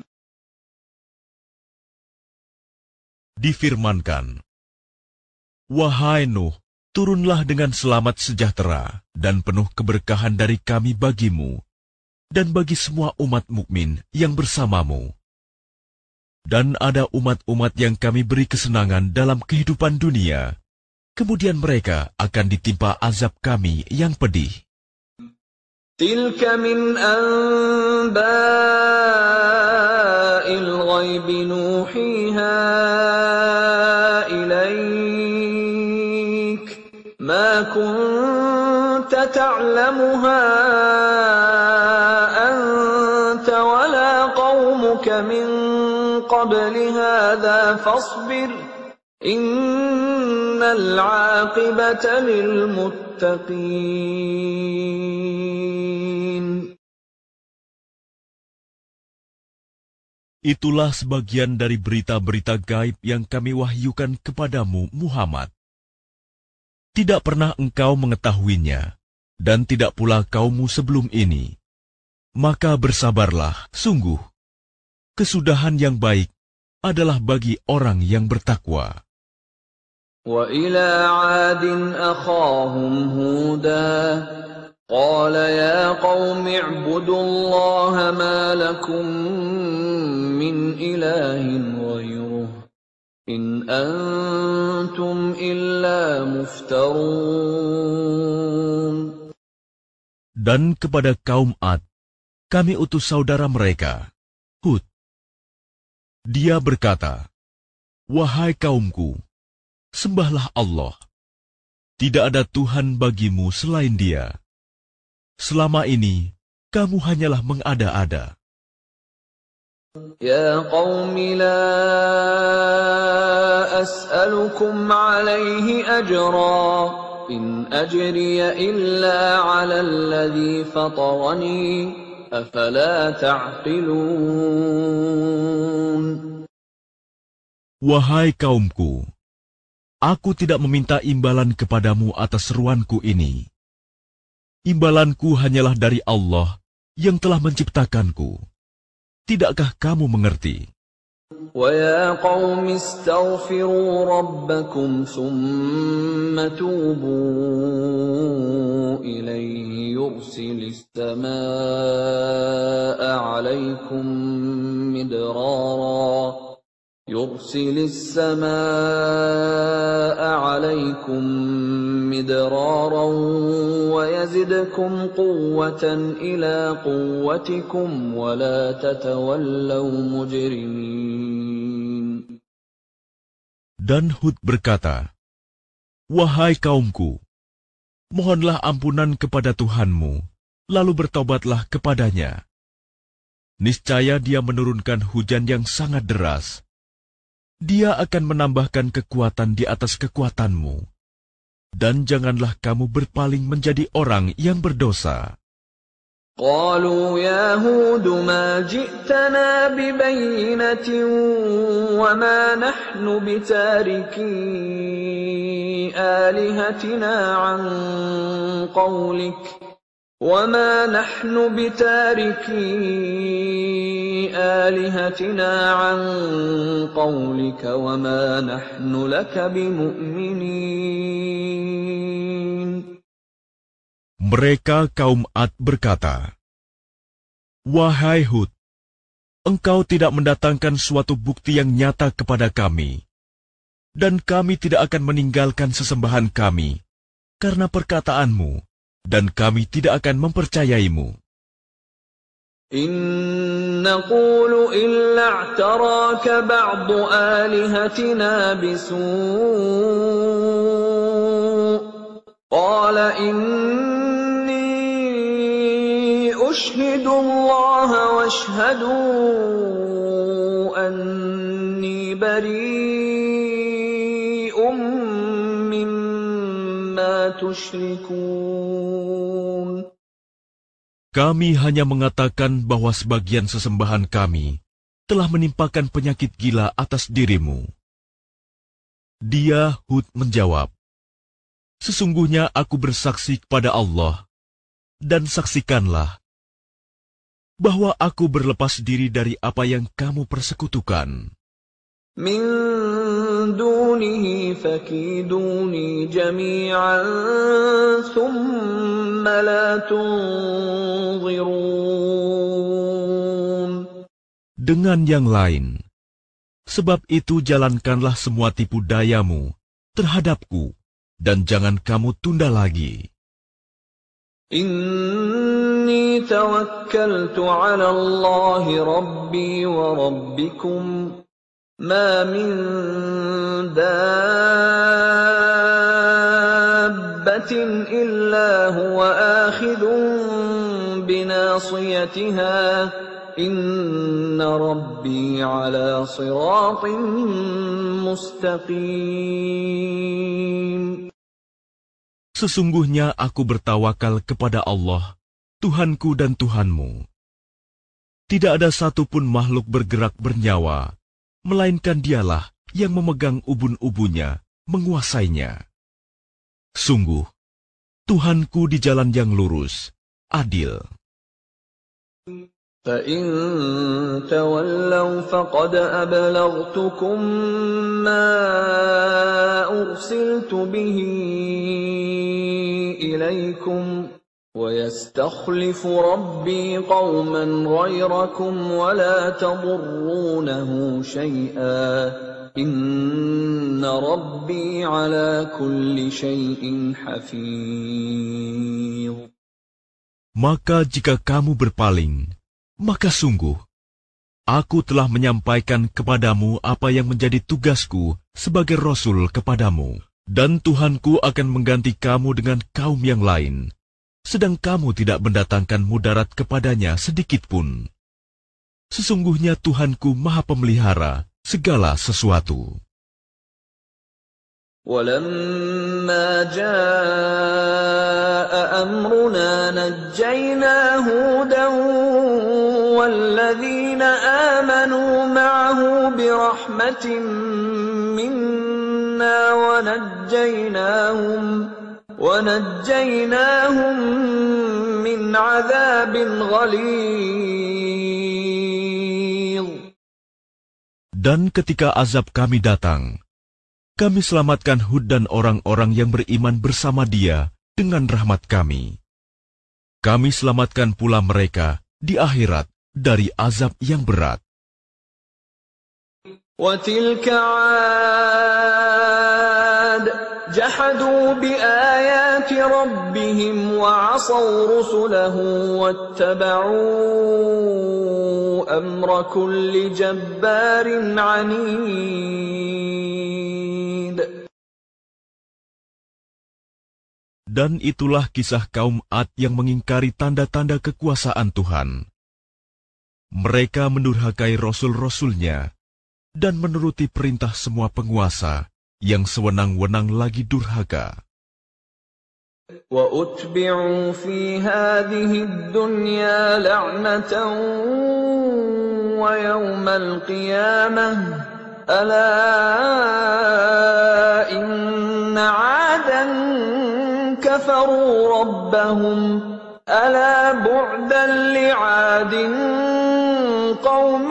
Difirmankan, "Wahai Nuh, turunlah dengan selamat sejahtera dan penuh keberkahan dari kami bagimu dan bagi semua umat mukmin yang bersamamu. Dan ada umat-umat yang kami beri kesenangan dalam kehidupan dunia, kemudian mereka akan ditimpa azab kami yang pedih." Tilka min anba'il ghaibi nuhiha ilaik ma kunta ta'lamuha anta wala qaumuka min qabli hadha fasbir innal 'aqibata lil muttaqin. Itulah sebagian dari berita-berita gaib yang kami wahyukan kepadamu, Muhammad. Tidak pernah engkau mengetahuinya, dan tidak pula kaummu sebelum ini. Maka bersabarlah, sungguh. Kesudahan yang baik adalah bagi orang yang bertakwa. Wa ila 'adin akhahum Huda qala ya qaumi i'budullaha ma lakum min ilahin ghairuh in antum illa muftarun. Dan kepada kaum Ad, kami utus saudara mereka, Hud. Dia berkata, "Wahai kaumku, sembahlah Allah. Tidak ada Tuhan bagimu selain Dia. Selama ini, kamu hanyalah mengada-ada." Ya qaumi la as'alukum alaihi ajra إن أجري إلا على الذي فطرني أفلا تعقلون. Wahai kaumku, aku tidak meminta imbalan kepadamu atas seruanku ini. Imbalanku hanyalah dari Allah yang telah menciptakanku. Tidakkah kamu mengerti? وَيَا قَوْمِ اسْتَغْفِرُوا رَبَّكُمْ ثُمَّ تُوبُوا إِلَيْهِ يُرْسِلِ السَّمَاءَ عَلَيْكُمْ مِدْرَارًا يُرْسِلِ السَّمَاءَ عَلَيْكُمْ مِدْرَارًا وَيَزِدْكُمْ قُوَّةً إِلَى قُوَّتِكُمْ وَلَا تَتَوَلَّوْا مُجْرِمِينَ. Dan Hud berkata, Wahai kaumku, mohonlah ampunan kepada Tuhanmu, lalu bertobatlah kepadanya. Niscaya Dia menurunkan hujan yang sangat deras. Dia akan menambahkan kekuatan di atas kekuatanmu. Dan janganlah kamu berpaling menjadi orang yang berdosa. قالوا يا هود ما جئتنا ببينة وما نحن بتاركي آلهتنا عن قولك وما نحن بتاركي آلهتنا عن قولك وما نحن لك بمؤمنين. Mereka kaum Ad berkata, Wahai Hud, engkau tidak mendatangkan suatu bukti yang nyata kepada kami, dan kami tidak akan meninggalkan sesembahan kami karena perkataanmu, dan kami tidak akan mempercayaimu. إن نقول إلا اعتراك بعض آلهتنا بسوء قال إني أشهد الله واشهدوا أني بريء مما تشركون. Kami hanya mengatakan bahwa sebagian sesembahan kami telah menimpakan penyakit gila atas dirimu. Dia, Hud, menjawab, Sesungguhnya aku bersaksi kepada Allah, dan saksikanlah bahwa aku berlepas diri dari apa yang kamu persekutukan. Min dunihi fakiduni jami'an thumma la tunzirun. Dengan yang lain, sebab itu jalankanlah semua tipu dayamu terhadapku, dan jangan kamu tunda lagi. Inni tawakkaltu ala Allah Rabbi wa Rabbikum. Ma min dabbatin illa huwa akhidun binasiyatiha inna rabbi ala siratin mustaqim. Sesungguhnya aku bertawakal kepada Allah, Tuhanku dan Tuhanmu. Tidak ada satupun makhluk bergerak bernyawa, melainkan Dialah yang memegang ubun-ubunnya, menguasainya. Sungguh, Tuhanku di jalan yang lurus, adil. فَإِن تَوَلَّوْا فَقَدْ أَبْلَغْتُكُم مَّا أُرْسِلْتُ بِهِ إِلَيْكُمْ وَيَسْتَخْلِفُ رَبِّي قَوْمًا غَيْرَكُمْ وَلَا تَضُرُّونَهُ شَيْئًا إِنَّ رَبِّي عَلَى كُلِّ شَيْءٍ حَفِيظٌ. Maka jika kamu berpaling, maka sungguh, aku telah menyampaikan kepadamu apa yang menjadi tugasku sebagai Rasul kepadamu, dan Tuhanku akan mengganti kamu dengan kaum yang lain, sedang kamu tidak mendatangkan mudarat kepadanya sedikitpun. Sesungguhnya Tuhanku Maha Pemelihara segala sesuatu. ولما جاء أمرنا نجينا هودا والذين آمنوا معه برحمة منا ونجيناهم ونجيناهم من عذاب غليظ. Dan ketika azab kami datang, kami selamatkan Hud dan orang-orang yang beriman bersama dia dengan rahmat kami. Kami selamatkan pula mereka di akhirat dari azab yang berat. وَتِلْكَ عَادٌ جَحَدُوا بِآيَاتِ رَبِّهِمْ وَعَصَوْا رُسُلَهُ وَاتَّبَعُوا أَمْرَ كُلِّ جَبَّارٍ عَنِيدٍ. Dan itulah kisah kaum Ad yang mengingkari tanda-tanda kekuasaan Tuhan. Mereka mendurhakai rasul-rasulnya dan menuruti perintah semua penguasa yang sewenang-wenang lagi durhaka. وَأُتْبِعُوا فِي هَذِهِ الدُّنْيَا لَعْنَةً وَيَوْمَ الْقِيَامَةِ أَلَا إِنَّ عَادًا كَفَرُوا رَبَّهُمْ أَلَا بُعْدًا لِعَادٍ قَوْمِ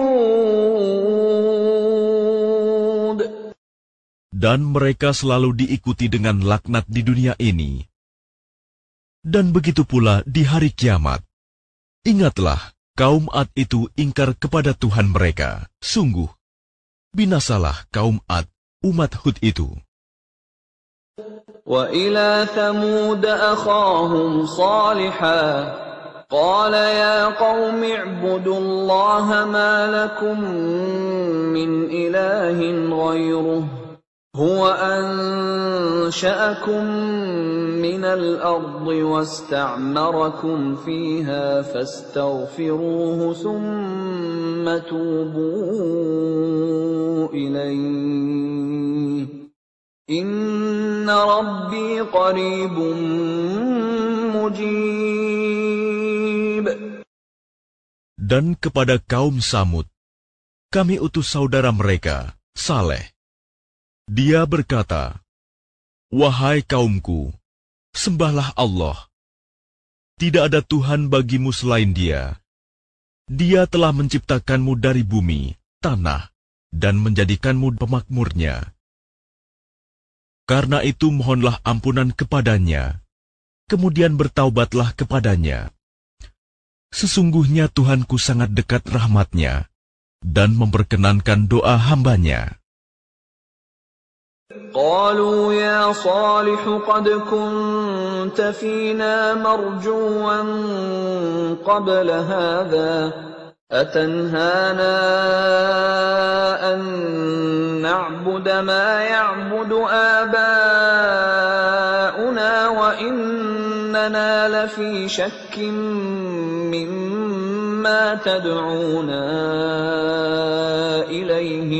هُودٍ. Dan mereka selalu diikuti dengan laknat di dunia ini. Dan begitu pula di hari kiamat. Ingatlah, kaum Ad itu ingkar kepada Tuhan mereka. Sungguh, binasalah kaum Ad, umat Hud itu. وَإِلَى ثَمُودَ أَخَاهُمْ صَالِحًا قَالَ يَا قَوْمِ اعْبُدُوا اللَّهَ مَا لَكُمْ مِنْ إِلَٰهٍ غَيْرُهُ هُوَ أَنشَأَكُم مِّنَ الْأَرْضِ وَاسْتَعْمَرَكُمْ فِيهَا فَاسْتَغْفِرُوهُ ثُمَّ تُوبُوا إِلَيْهِ إِنَّ رَبِّي قَرِيبٌ مُجِيبٌ. Dan kepada kaum Samud, kami utus saudara mereka, Saleh. Dia berkata, "Wahai kaumku, sembahlah Allah. Tidak ada Tuhan bagimu selain Dia. Dia telah menciptakanmu dari bumi, tanah, dan menjadikanmu pemakmurnya. Karena itu mohonlah ampunan kepadanya, kemudian bertaubatlah kepadanya. Sesungguhnya Tuhanku sangat dekat rahmatnya, dan memperkenankan doa hambanya." قالوا يا صالح قد كنت فينا مرجوا قبل هذا أتنهانا أن نعبد ما يعبد آباؤنا وإننا لفي شك مما تدعونا إليه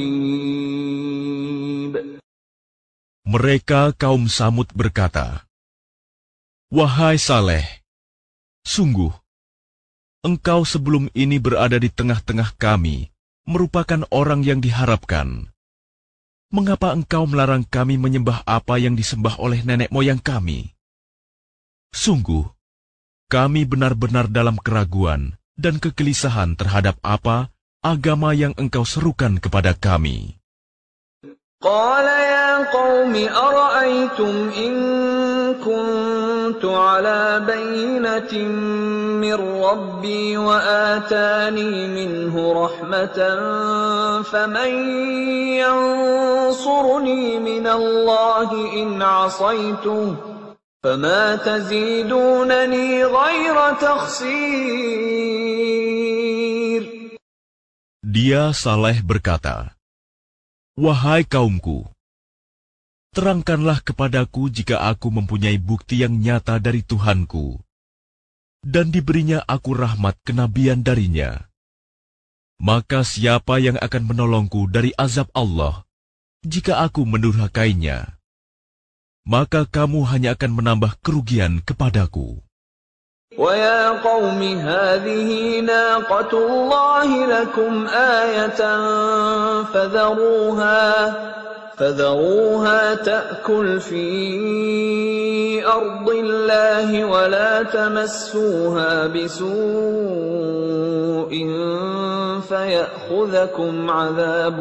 مريب. Mereka kaum Samud berkata, "Wahai Saleh, sungguh, engkau sebelum ini berada di tengah-tengah kami, merupakan orang yang diharapkan. Mengapa engkau melarang kami menyembah apa yang disembah oleh nenek moyang kami? Sungguh, kami benar-benar dalam keraguan dan kegelisahan terhadap apa agama yang engkau serukan kepada kami." قال يا قوم أرأيتم إن كنت على بينة من ربي وآتاني منه رحمة فمن ينصرني من الله إن عصيته فما تزيدونني غير تخسير. Dia Saleh berkata, "Wahai kaumku, terangkanlah kepadaku jika aku mempunyai bukti yang nyata dari Tuhanku, dan diberinya aku rahmat kenabian darinya. Maka siapa yang akan menolongku dari azab Allah, jika aku mendurhakainya, maka kamu hanya akan menambah kerugian kepadaku. وَيَا قَوْمِ هَٰذِهِ نَاقَةُ اللَّهِ لَكُمْ آيَةً فَذَرُوهَا فَذَرُوهَا تَأْكُلْ فِي أَرْضِ اللَّهِ وَلَا تَمَسُّوهَا بِسُوءٍ فَيَأْخُذَكُمْ عَذَابٌ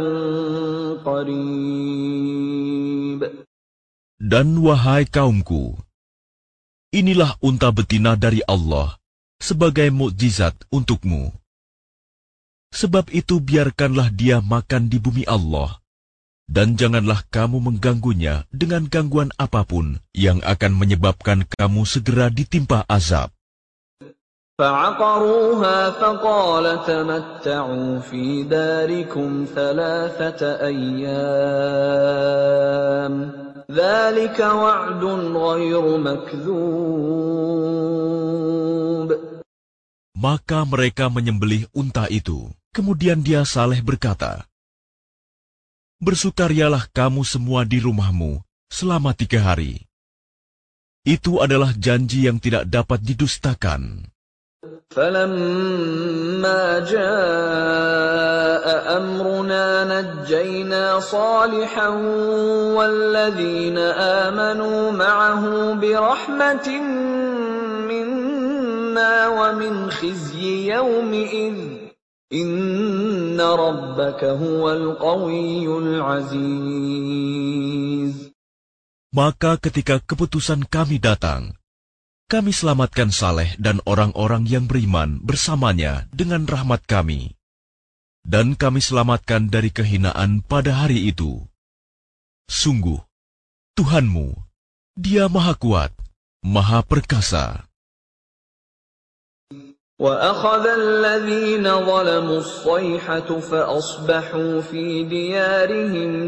قَرِيبٌ. Dan wahai kaumku, inilah unta betina dari Allah sebagai mukjizat untukmu. Sebab itu biarkanlah dia makan di bumi Allah, dan janganlah kamu mengganggunya dengan gangguan apapun yang akan menyebabkan kamu segera ditimpa azab. فَعَقَرُوهَا فَقَالَ تَمَتَّعُوا فِي دَارِكُمْ ثَلَاثَةَ أَيَّامٍ ذَلِكَ وَعْدٌ غَيْرُ مَكْذُوبٍ. Maka mereka menyembelih unta itu. Kemudian dia Saleh berkata, "Bersukarialah kamu semua di rumahmu selama tiga hari. Itu adalah janji yang tidak dapat didustakan." فَلَمَّا جَاءَ أَمْرُنَا نَجَّيْنَا صَالِحًا وَالَّذِينَ آمَنُوا مَعَهُ بِرَحْمَةٍ مِنَّا وَمِنْ خِزْيِ يَوْمِئِذٍ إِنَّ رَبَّكَ هُوَ الْقَوِيُّ الْعَزِيزُ. Maka ketika keputusan kami datang, kami selamatkan Saleh dan orang-orang yang beriman bersamanya dengan rahmat kami. Dan kami selamatkan dari kehinaan pada hari itu. Sungguh, Tuhanmu, Dia Maha Kuat, Maha Perkasa. وَأَخَذَ الَّذِينَ ظَلَمُوا الصَّيْحَةُ فَأَصْبَحُوا فِي دِيَارِهِمْ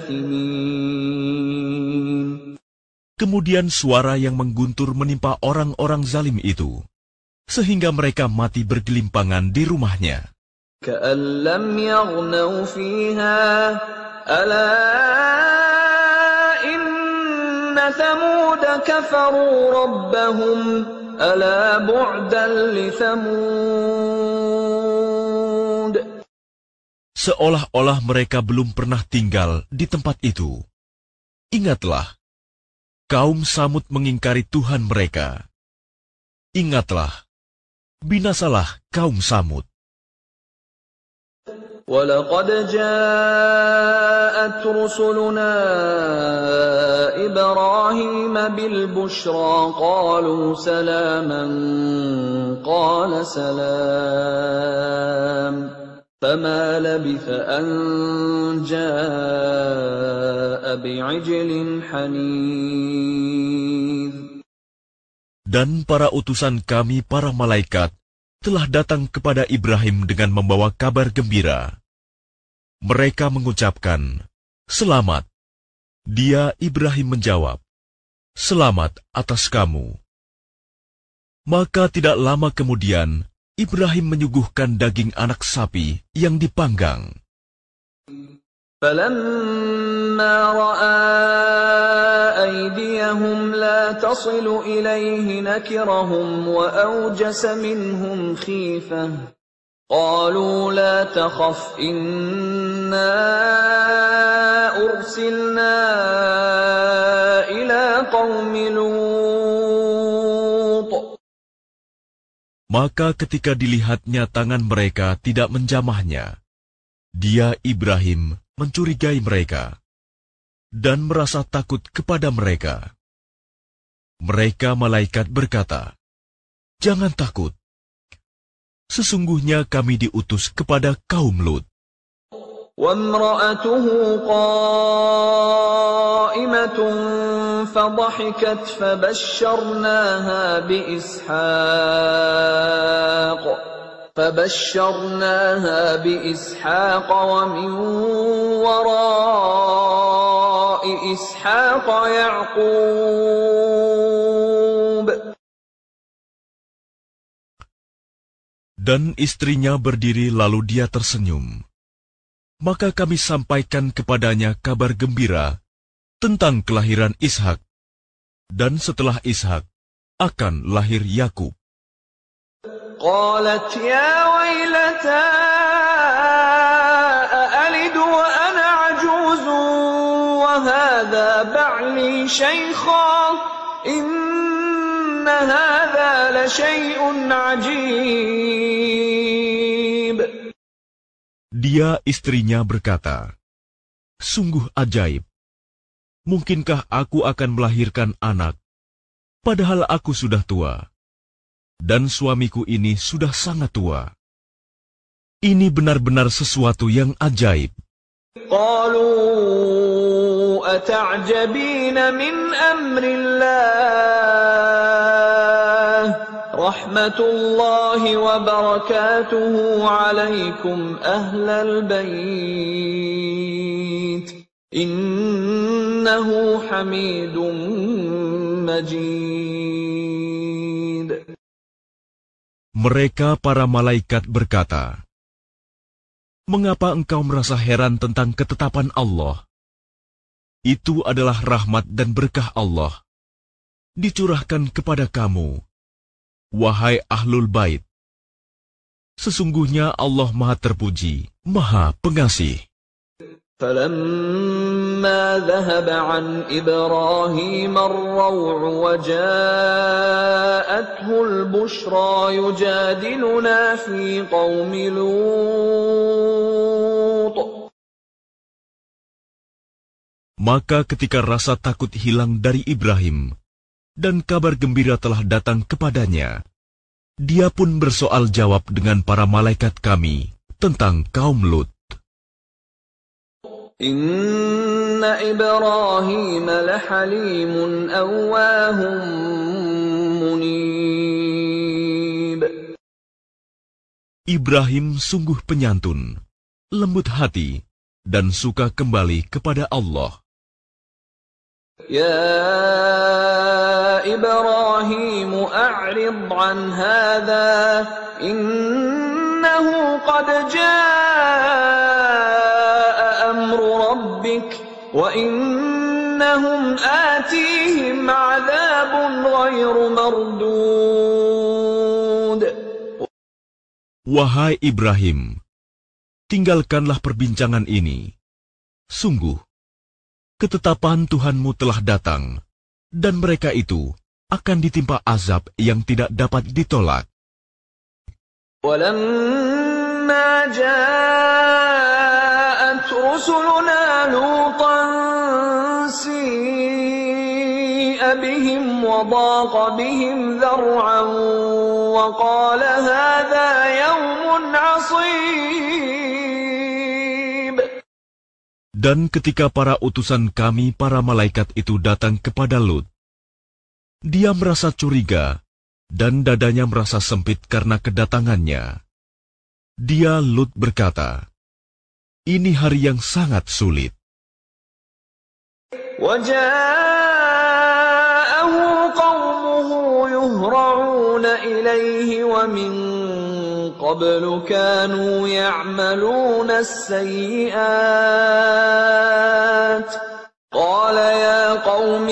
جَاثِمِينَ. Kemudian suara yang mengguntur menimpa orang-orang zalim itu, sehingga mereka mati bergelimpangan di rumahnya. كَأَن لَّمْ يَغْنَوْا فِيهَا أَلَا إِنَّ ثَمُودَ كَفَرُوا رَبَّهُمْ أَلَا بُعْدًا لِثَمُودَ. Seolah-olah mereka belum pernah tinggal di tempat itu. Ingatlah, kaum Samud mengingkari Tuhan mereka. Ingatlah, binasalah kaum Samud. وَلَقَدْ جَاءَتْ رُسُلُنَا إِبْرَاهِيمَ بِالْبُشْرَىٰ قَالُوا سَلَامًا قَالَ سَلَامٌ فَمَا لَبِثَ أَن جَاءَ بِعِجْلٍ حَنِيذٍ. Dan para utusan kami, para malaikat, telah datang kepada Ibrahim dengan membawa kabar gembira. Mereka mengucapkan, "Selamat." Dia, Ibrahim, menjawab, "Selamat atas kamu." Maka tidak lama kemudian, Ibrahim menyuguhkan daging anak sapi yang dipanggang. فَلَمَّا رَأَىٰ أَيْدِيَهُمْ لَا تَصِلُ إِلَيْهِ نَكِرَهُمْ وَأَوْجَسَ مِنْهُمْ خِيفَةً قَالُوا لَا تَخَفْ إِنَّا أُرْسِلْنَا إِلَىٰ قَوْمِ لُوطٍ. Maka ketika dilihatnya tangan mereka tidak menjamahnya, dia, Ibrahim, mencurigai mereka dan merasa takut kepada mereka. Mereka malaikat berkata, "Jangan takut. Sesungguhnya kami diutus kepada kaum Lut." وَامْرَأَتُهُ قَائِمَةٌ فَضَحِكَتْ فَبَشَّرْنَاهَا بِإِسْحَاقَ فَبَشَّرْنَاهَا بِإِسْحَاقَ وَمِنْ وَرَاءِ إِسْحَاقَ يَعْقُوبَ. Dan istrinya berdiri lalu dia tersenyum. maka kami sampaikan kepadanya kabar gembira tentang kelahiran Ishak, dan setelah Ishak akan lahir Yakub. قالت يا ويلتى أألد وأنا عجوز وهذا بعلي شيخا إن هذا لشيء عجيب. Dia istrinya berkata, "Sungguh ajaib. Mungkinkah aku akan melahirkan anak, padahal aku sudah tua, dan suamiku ini sudah sangat tua. Ini benar-benar sesuatu yang ajaib." قالوا أتعجبين من أمر الله رحمة الله وبركاته عليكم أهل البيت إنه حميد مجيد. Mereka para malaikat berkata, "Mengapa engkau merasa heran tentang ketetapan Allah? Itu adalah rahmat dan berkah Allah, dicurahkan kepada kamu, wahai Ahlul Bait. Sesungguhnya Allah Maha Terpuji, Maha Pengasih." فلما ذهب عن إبراهيم الروع وجاءته البشرى يجادلنا في قوم لوط. Maka ketika rasa takut hilang dari Ibrahim dan kabar gembira telah datang kepadanya, dia pun bersoal jawab dengan para malaikat kami tentang kaum Lut. Inna Ibrahim lahalimun awwahum munib. Ibrahim sungguh penyantun, lembut hati, dan suka kembali kepada Allah. Ya Ibrahim a'rid an hadha innahu qad jaa amru rabbik wa innahum atihim adabun ghairu mardud. Wahai Ibrahim, tinggalkanlah perbincangan ini. Sungguh, ketetapan Tuhanmu telah datang, dan mereka itu akan ditimpa azab yang tidak dapat ditolak. وَلَمَّا جَاءَتْ رُسُلُنَا لُوطًا سِيءَ بِهِمْ وَضَاقَ بِهِمْ ذَرْعًا وَقَالَ هَذَا يَوْمٌ عَصِيبٌ. Dan ketika para utusan kami, para malaikat itu datang kepada Lut, dia merasa curiga, dan dadanya merasa sempit karena kedatangannya. Dia Lut berkata, "Ini hari yang sangat sulit." وَجَاءَهُ قَوْمُهُ يُهْرَعُونَ إِلَيْهِ وَمِنْ قَبْلُ كَانُوا يَعْمَلُونَ السَّيِّئَاتِ قَالَ يَا قَوْمِ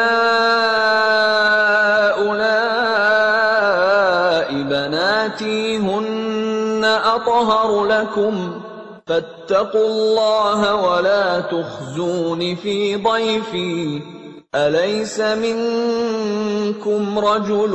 هَؤُلَاءِ بَنَاتِي هُنَّ أَطْهَرُ لَكُمْ فَاتَّقُوا اللَّهَ وَلَا تُخْزُونِ فِي ضَيْفِي أَلَيْسَ مِنكُمْ رَجُلٌ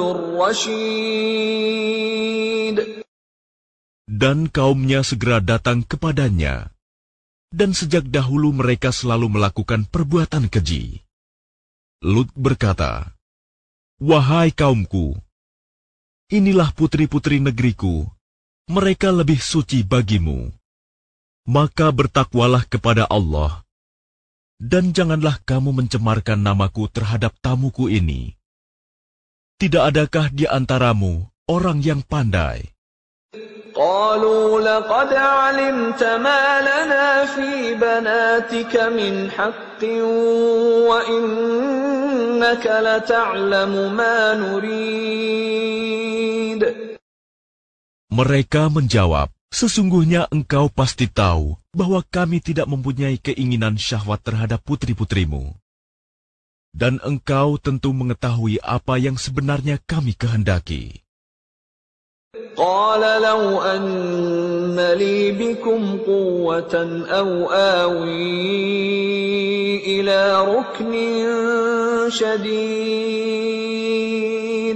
رَشِيدٌ. Dan kaumnya segera datang kepadanya, dan sejak dahulu mereka selalu melakukan perbuatan keji. Lut berkata, "Wahai kaumku, inilah putri-putri negeriku, mereka lebih suci bagimu. Maka bertakwalah kepada Allah, dan janganlah kamu mencemarkan namaku terhadap tamuku ini. Tidak adakah di antaramu orang yang pandai?" قالوا لقد علمت ما لنا في بناتك من حق وإنك لتعلم ما نريد. Mereka menjawab, Sesungguhnya engkau pasti tahu bahwa kami tidak mempunyai keinginan syahwat terhadap putri-putrimu. Dan engkau tentu mengetahui apa yang sebenarnya kami kehendaki. قال لو أن لي بكم قوة أو آوي إلى ركن شديد.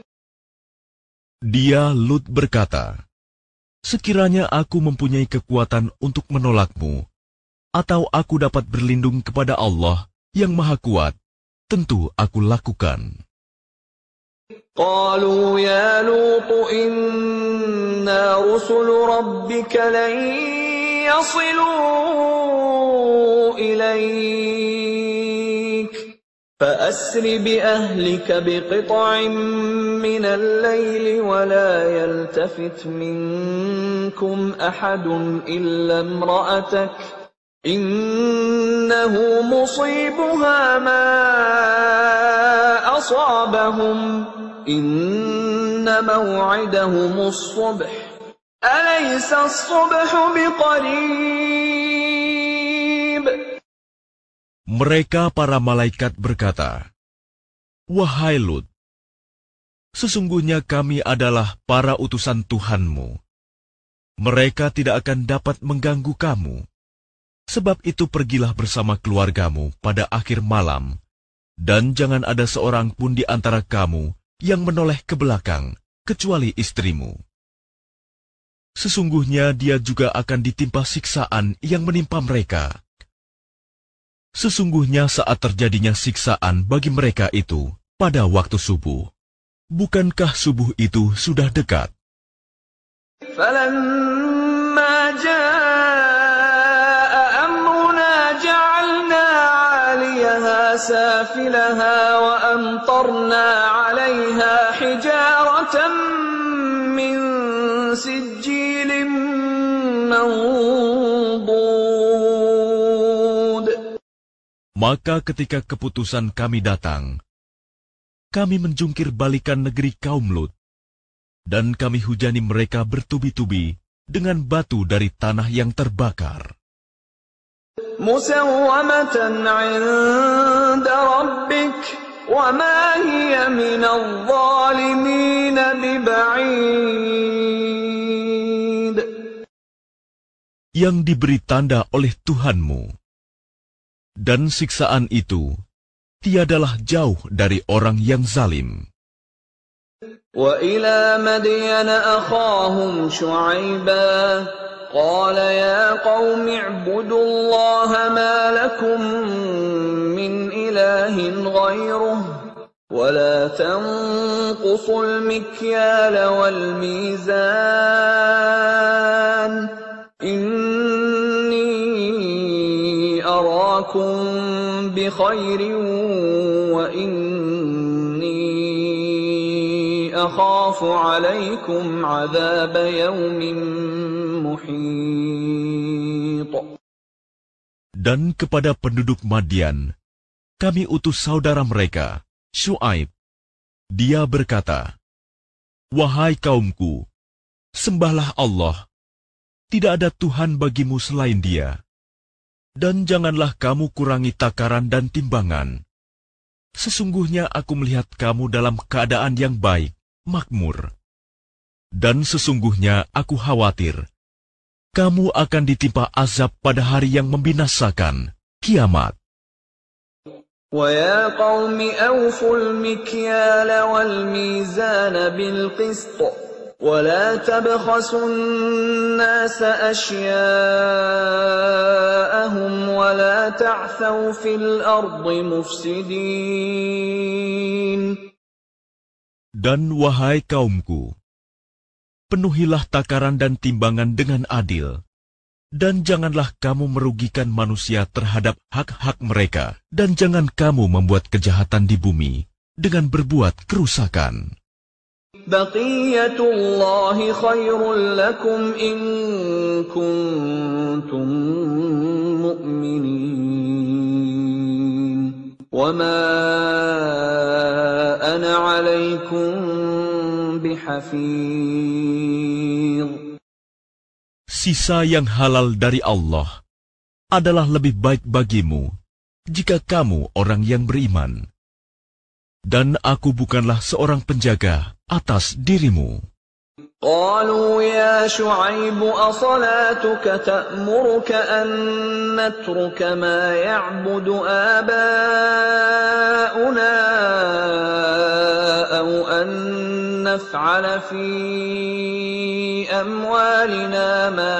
Dia Lut berkata, sekiranya aku mempunyai kekuatan untuk menolakmu, atau aku dapat berlindung kepada Allah yang Maha Kuat, tentu aku lakukan. قالوا يا لوط إنا رسل ربك لن يصلوا إليك فأسر بأهلك بقطع من الليل ولا يلتفت منكم أحد إلا امرأتك إنه مصيبها ما أصابهم إن موعدهم الصبح أليس الصبح بقريب. Mereka para malaikat berkata, wahai Lut, sesungguhnya kami adalah para utusan Tuhanmu. Mereka tidak akan dapat mengganggu kamu. Sebab itu pergilah bersama keluargamu pada akhir malam, dan jangan ada seorang pun di antara kamu yang menoleh ke belakang, kecuali istrimu. Sesungguhnya dia juga akan ditimpa siksaan yang menimpa mereka. Sesungguhnya saat terjadinya siksaan bagi mereka itu pada waktu subuh. Bukankah subuh itu sudah dekat? فَلَمَّا جَاءَ أَمْرُنَا جَعَلْنَا عَالِيَهَا سَافِلَهَا وَأَمْطَرْنَا عَلَيْهَا حِجَارَةً مِّن سِجِّيلٍ مَّنضُودٍ. Maka ketika keputusan kami datang, kami menjungkir balikan negeri kaum Lut, dan kami hujani mereka bertubi-tubi dengan batu dari tanah yang terbakar. Musawwamatan 'inda rabbik wa ma hiya minadh dhalimin biba'id. Yang diberi tanda oleh Tuhanmu, dan siksaan itu tiadalah jauh dari orang yang zalim. وَإِلَى مَدْيَنَ أَخَاهُمْ شُعَيْبًا قَالَ يَا قَوْمِ اعْبُدُوا اللَّهَ مَا لَكُمْ مِنْ إِلَٰهٍ غَيْرُهُ وَلَا تَنقُصُوا الْمِكْيَالَ وَالْمِيزَانَ إِنِّي أَرَاكُمْ بِخَيْرٍ وَإِنِّي أخاف عليكم عذاب يوم محيط. Dan kepada penduduk Madian, kami utus saudara mereka, Syuaib. Dia berkata, wahai kaumku, sembahlah Allah. Tidak ada Tuhan bagimu selain Dia. Dan janganlah kamu kurangi takaran dan timbangan. Sesungguhnya aku melihat kamu dalam keadaan yang baik, makmur. Dan sesungguhnya aku khawatir, kamu akan ditimpa azab pada hari yang membinasakan, kiamat. وَيَا قَوْمِ أَوْفُوا الْمِكْيَالَ وَالْمِيزَانَ بِالْقِسْطِ وَلَا تَبْخَسُوا النَّاسَ أَشْيَاءَهُمْ وَلَا تَعْثَوْا فِي الْأَرْضِ مُفْسِدِينَ. Dan wahai kaumku, penuhilah takaran dan timbangan dengan adil, dan janganlah kamu merugikan manusia terhadap hak-hak mereka, dan jangan kamu membuat kejahatan di bumi dengan berbuat kerusakan. Baqiyatullahi khairul lakum in kuntum mu'minin. Wa ma ana 'alaikum bihafiz. sisa yang halal dari Allah adalah lebih baik bagimu jika kamu orang yang beriman. Dan aku bukanlah seorang penjaga atas dirimu. قالوا يا شعيب أصلاتك تأمرك أن نترك ما يعبد آباؤنا أو أن نفعل في أموالنا ما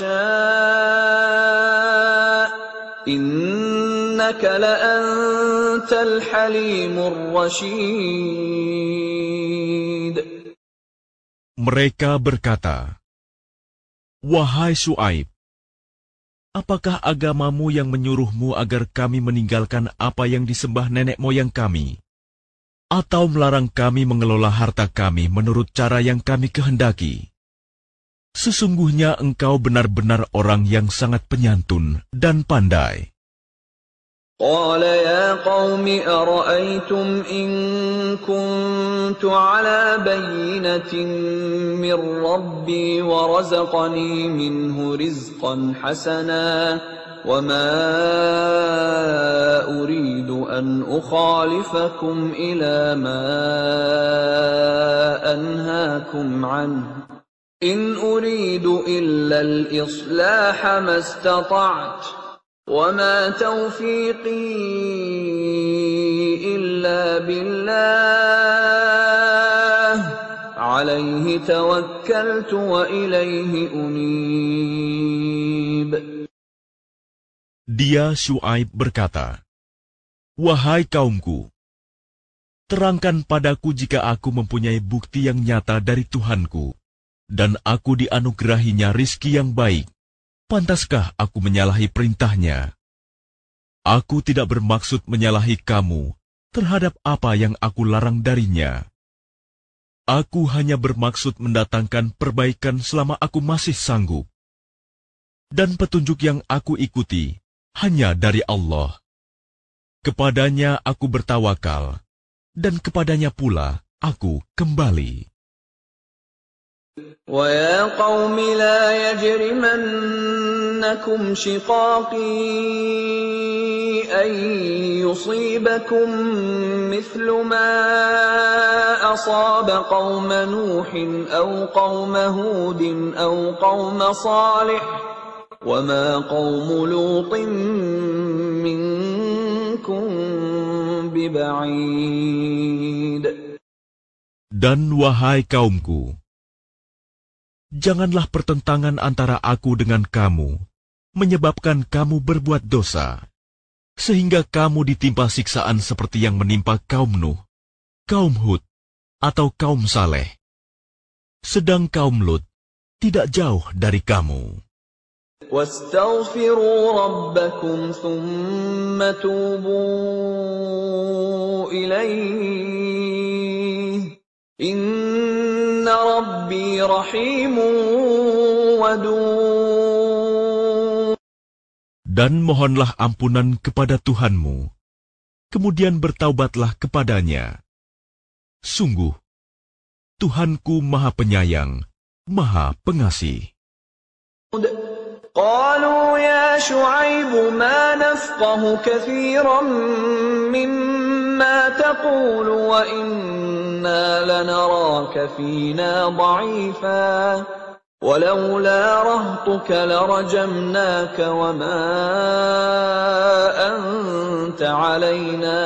نشاء إنك لأنت الحليم الرشيد. Mereka berkata, "Wahai Syuaib, apakah agamamu yang menyuruhmu agar kami meninggalkan apa yang disembah nenek moyang kami, atau melarang kami mengelola harta kami menurut cara yang kami kehendaki? Sesungguhnya engkau benar-benar orang yang sangat penyantun dan pandai." قال يا قوم أرأيتم إن كنت على بينة من ربي ورزقني منه رزقا حسنا وما أريد أن أخالفكم إلى ما أنهاكم عنه إن أريد إلا الإصلاح ما استطعت وَمَا تَوْفِيقِي إِلَّا بِاللَّهِ عَلَيْهِ تَوَكَّلْتُ وَإِلَيْهِ أُنِيبُ. Dia Syuaib berkata, "Wahai kaumku, terangkan padaku jika aku mempunyai bukti yang nyata dari Tuhanku, dan aku dianugerahinya rizki yang baik. Pantaskah aku menyalahi perintahnya? Aku tidak bermaksud menyalahi kamu terhadap apa yang aku larang darinya. Aku hanya bermaksud mendatangkan perbaikan selama aku masih sanggup. Dan petunjuk yang aku ikuti hanya dari Allah. Kepadanya aku bertawakal, dan kepadanya pula aku kembali." وَيَا قَوْمِ لَا يَجْرِمَنَّكُمْ شِقَاقِي أَن يُصِيبَكُم مِّثْلُ مَا أَصَابَ قَوْمَ نُوحٍ أَوْ قَوْمَ هُودٍ أَوْ قَوْمَ صَالِحٍ وَمَا قَوْمُ لُوطٍ مِّنكُم بِبَعِيدٍ. Dan wahai kaumku, janganlah pertentangan antara aku dengan kamu menyebabkan kamu berbuat dosa, sehingga kamu ditimpa siksaan seperti yang menimpa kaum Nuh, kaum Hud, atau kaum Saleh. Sedang kaum Lut tidak jauh dari kamu. وَاسْتَغْفِرُوا رَبَّكُمْ ثُمَّ تُوبُوا إِلَيْهِ إِنَّ رَبِّي رَحِيمٌ وَدُودٌ. Dan mohonlah ampunan kepada Tuhanmu, kemudian bertaubatlah kepadanya. Sungguh, Tuhanku Maha Penyayang, Maha Pengasih. قالوا يا شعيب ما نفقه كثيرا مما تقول وإنا لنراك فينا ضعيفا ولولا رهطك لرجمناك وما أنت علينا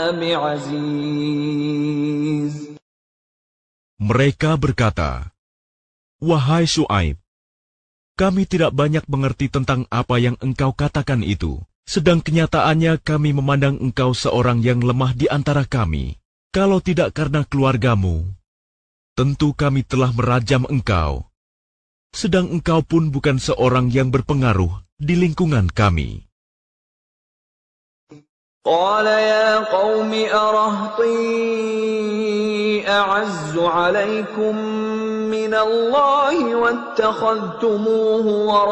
بعزيز. Mereka berkata, "Wahai Syuaib, kami tidak banyak mengerti tentang apa yang engkau katakan itu, sedang kenyataannya kami memandang engkau seorang yang lemah di antara kami. Kalau tidak karena keluargamu, tentu kami telah merajam engkau. Sedang engkau pun bukan seorang yang berpengaruh di lingkungan kami." قال يا قوم أرهطي أعز عليكم من الله واتخذتموه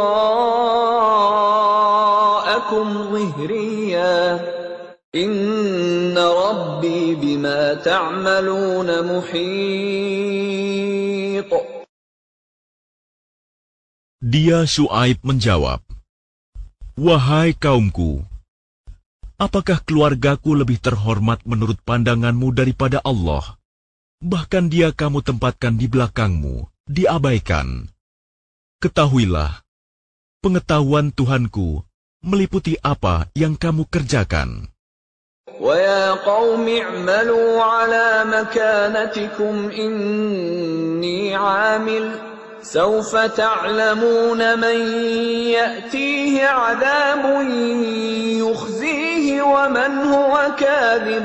وراءكم ظهريا إن ربي بما تعملون محيط. Dia Syuaib menjawab, "Wahai kaumku, apakah keluargaku lebih terhormat menurut pandanganmu daripada Allah? Bahkan dia kamu tempatkan di belakangmu, diabaikan. Ketahuilah, pengetahuan Tuhanku meliputi apa yang kamu kerjakan." وَيَا قَوْمِ اعْمَلُوا عَلَى مَكَانَتِكُمْ إِنِّي عَامِلٌ سَوْفَ تَعْلَمُونَ مَنْ يَأْتِيهِ عَذَابٌ يُخْزِيهِ وَمَنْ هُوَ كَاذِبٌ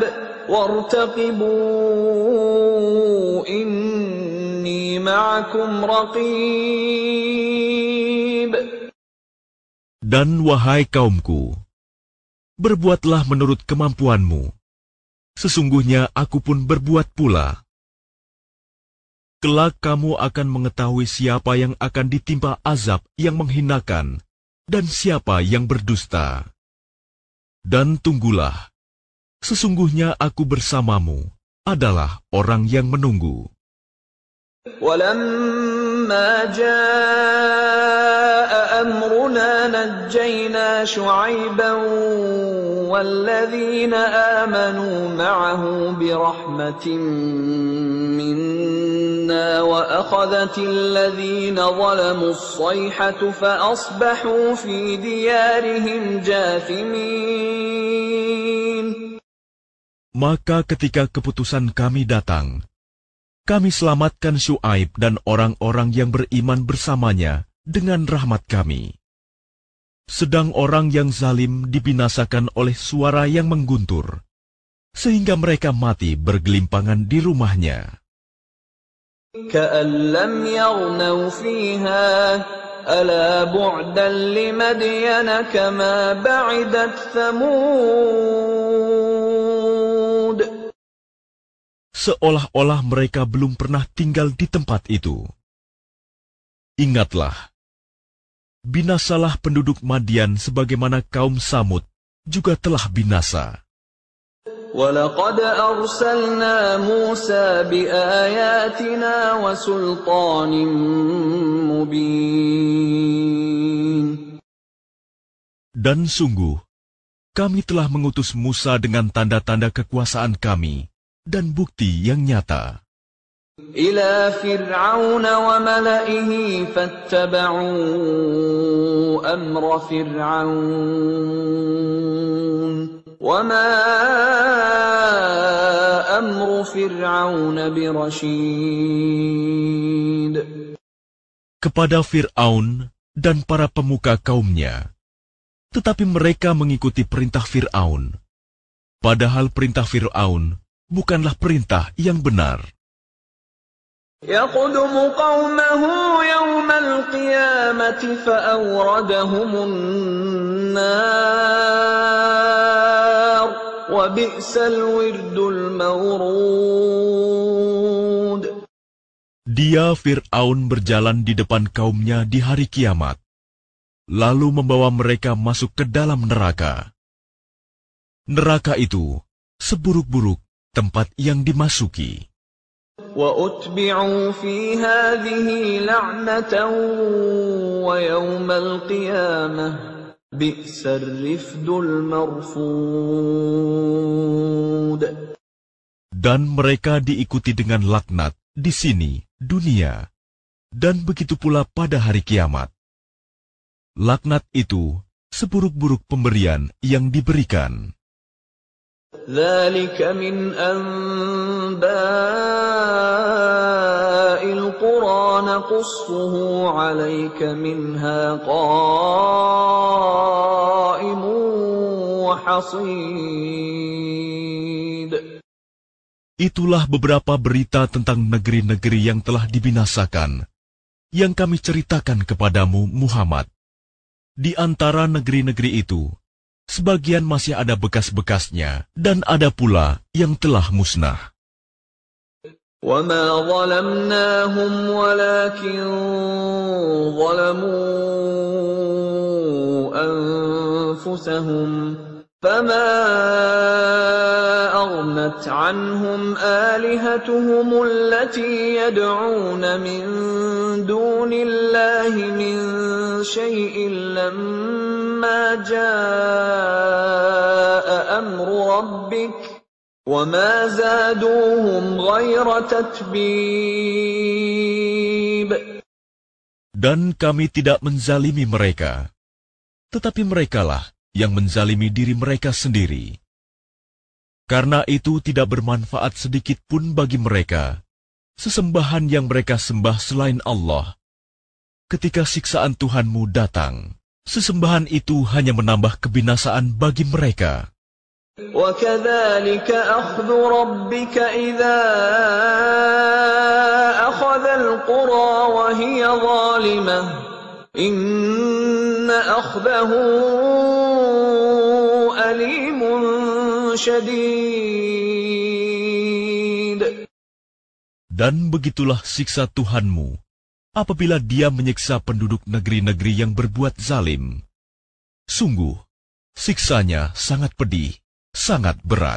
وَارْتَقِبُوا إِنِّي مَعَكُمْ رَقِيبٌ. Dan wahai kaumku, berbuatlah menurut kemampuanmu. Sesungguhnya aku pun berbuat pula. Kelak kamu akan mengetahui siapa yang akan ditimpa azab yang menghinakan dan siapa yang berdusta. Dan tunggulah, sesungguhnya aku bersamamu adalah orang yang menunggu. وَلَمَّا جَاءَ أَمْرُنَا نَجَّيْنَا شُعَيْبًا وَالَّذِينَ آمَنُوا مَعَهُ بِرَحْمَةٍ مِنَّا وَأَخَذَتِ الَّذِينَ ظَلَمُوا الصَّيْحَةُ فَأَصْبَحُوا فِي دِيَارِهِمْ جَاثِمِينَ. Maka ketika keputusan kami datang, kami selamatkan Syuaib dan orang-orang yang beriman bersamanya dengan rahmat kami. Sedang orang yang zalim dibinasakan oleh suara yang mengguntur, sehingga mereka mati bergelimpangan di rumahnya. كَأَنْ لَمْ يَغْنَوْا فِيهَا أَلَا بُعْدًا لِمَدْيَنَ كَمَا بَعِدَتْ ثَمُودُ. Seolah-olah mereka belum pernah tinggal di tempat itu. Ingatlah, binasalah penduduk Madian sebagaimana kaum Samud juga telah binasa. وَلَقَدْ أَرْسَلْنَا مُوسَى بِآيَاتِنَا وَسُلْطَانٍ مُبِينٍ. Dan sungguh, kami telah mengutus Musa dengan tanda-tanda kekuasaan kami dan bukti yang nyata. إِلَى فِرْعَوْنَ وَمَلَئِهِ فَاتَّبَعُوا أَمْرَ فِرْعَوْنَ وَمَا أَمْرُ فِرْعَوْنَ بِرَشِيدٍ. Kepada Fir'aun dan para pemuka kaumnya, tetapi mereka mengikuti perintah Fir'aun, padahal perintah Fir'aun bukanlah perintah yang benar. يَقْدُمُ قَوْمَهُ يَوْمَ الْقِيَامَةِ فَأَوْرَدَهُمُ النَّارَ وَبِئْسَ الْوِرْدُ الْمَوْرُودُ. Dia Fir'aun berjalan di depan kaumnya di hari kiamat, lalu membawa mereka masuk ke dalam neraka. Neraka itu seburuk-buruk tempat yang dimasuki. وَأُتْبِعُوا فِي هَذِهِ لَعْنَةً وَيَوْمَ الْقِيَامَةِ بِئْسَ الرِّفْدُ الْمَرْفُودُ. Dan mereka diikuti dengan laknat di sini, dunia, dan begitu pula pada hari kiamat. Laknat itu seburuk-buruk pemberian yang diberikan. ذَلِكَ مِنْ أَنْبَاءِ الْقُرَى نَقُصُّهُ عَلَيْكَ مِنْهَا قَائِمٌ وَحَصِيدٌ. Itulah beberapa berita tentang negeri-negeri yang telah dibinasakan, yang kami ceritakan kepadamu, Muhammad. Di antara negeri-negeri itu, sebagian masih ada bekas-bekasnya, dan ada pula yang telah musnah. وَمَا ظَلَمْنَاهُمْ وَلَكِنْ ظَلَمُوا أَنفُسَهُمْ فَمَا أَغْنَتْ عَنْهُمْ آلِهَتُهُمُ الَّتِي يَدْعُونَ مِنْ دُونِ اللَّهِ مِنْ شيء لما جاء أمر ربك وما زادوهم غير تتبيب. Dan kami tidak menzalimi mereka, tetapi merekalah yang menzalimi diri mereka sendiri. Karena itu tidak bermanfaat sedikit pun bagi mereka sesembahan yang mereka sembah selain Allah. Ketika siksaan Tuhanmu datang, sesembahan itu hanya menambah kebinasaan bagi mereka. وَكَذَلِكَ أَخْذُ رَبِّكَ إِذَا أَخَذَ الْقُرَى وَهِيَ ظَالِمَةٌ إِنَّ أَخْذَهُ أَلِيمٌ شَدِيدٌ. Dan begitulah siksa Tuhanmu apabila Dia menyiksa penduduk negeri-negeri yang berbuat zalim. Sungguh, siksanya sangat pedih, sangat berat.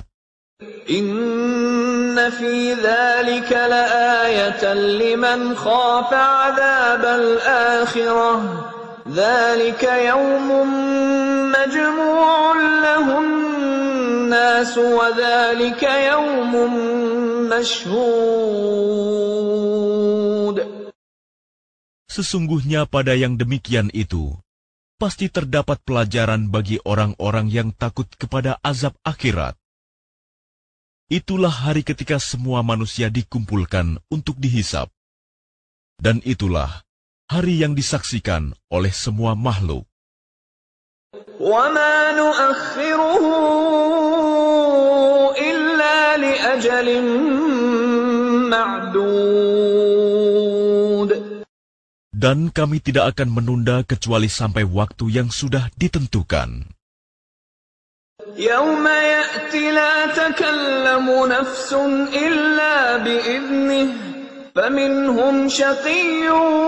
Inna fi dzalika laayatan liman khafa 'adzabal akhirah. Dzalika yawmun majmu'un lahun nas wa dzalika yawmun mashhud. Sesungguhnya pada yang demikian itu, pasti terdapat pelajaran bagi orang-orang yang takut kepada azab akhirat. Itulah hari ketika semua manusia dikumpulkan untuk dihisab. Dan itulah hari yang disaksikan oleh semua makhluk. وَمَا نُؤَخِّرُهُ إِلَّا لِأَجَلٍ مَّعْدُودٍ. Dan kami tidak akan menunda kecuali sampai waktu yang sudah ditentukan. يَوْمَ يَأْتِ لَا تَكَلَّمُ نَفْسٌ إِلَّا بِإِذْنِهِ فَمِنْهُمْ شَقِيٌّ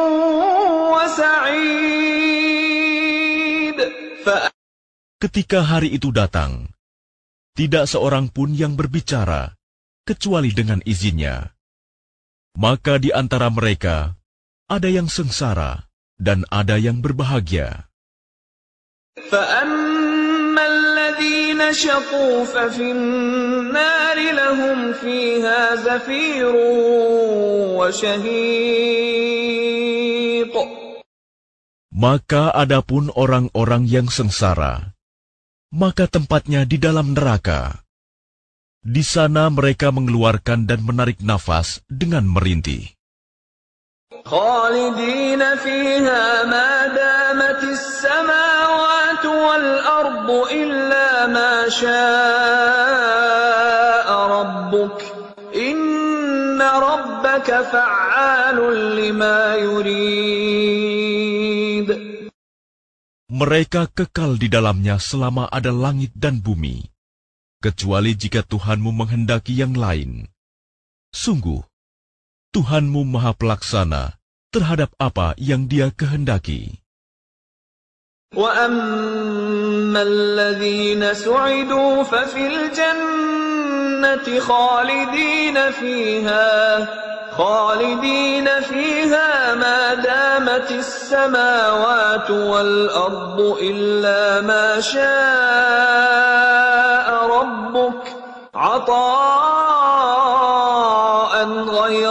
وَسَعِيدٌ. Ketika hari itu datang, tidak seorang pun yang berbicara kecuali dengan izinnya. Maka di antara mereka ada yang sengsara dan ada yang berbahagia. فَأَمَّا الَّذِينَ شَقُوا فَفِي النَّارِ لَهُمْ فِيهَا زَفِيرٌ وَشَهِيقٌ. Maka adapun orang-orang yang sengsara, maka tempatnya di dalam neraka. Di sana mereka mengeluarkan dan menarik nafas dengan merintih. خالدين فيها ما دامت السماوات والأرض إلا ما شاء ربك إن ربك فعال لما يريد. Mereka kekal di dalamnya selama ada langit dan bumi, kecuali jika Tuhanmu menghendaki yang lain. Sungguh, Tuhanmu Maha Pelaksana terhadap apa yang Dia kehendaki. وَأَمَّا الَّذِينَ سُعِدُوا فَفِي الْجَنَّةِ خَالِدِينَ فِيهَا خَالِدِينَ فِيهَا مَا دَامَتِ السَّمَاوَاتُ وَالْأَرْضُ إِلَّا مَا شَاءَ رَبُّكَ عَطَاءً غَيْرَ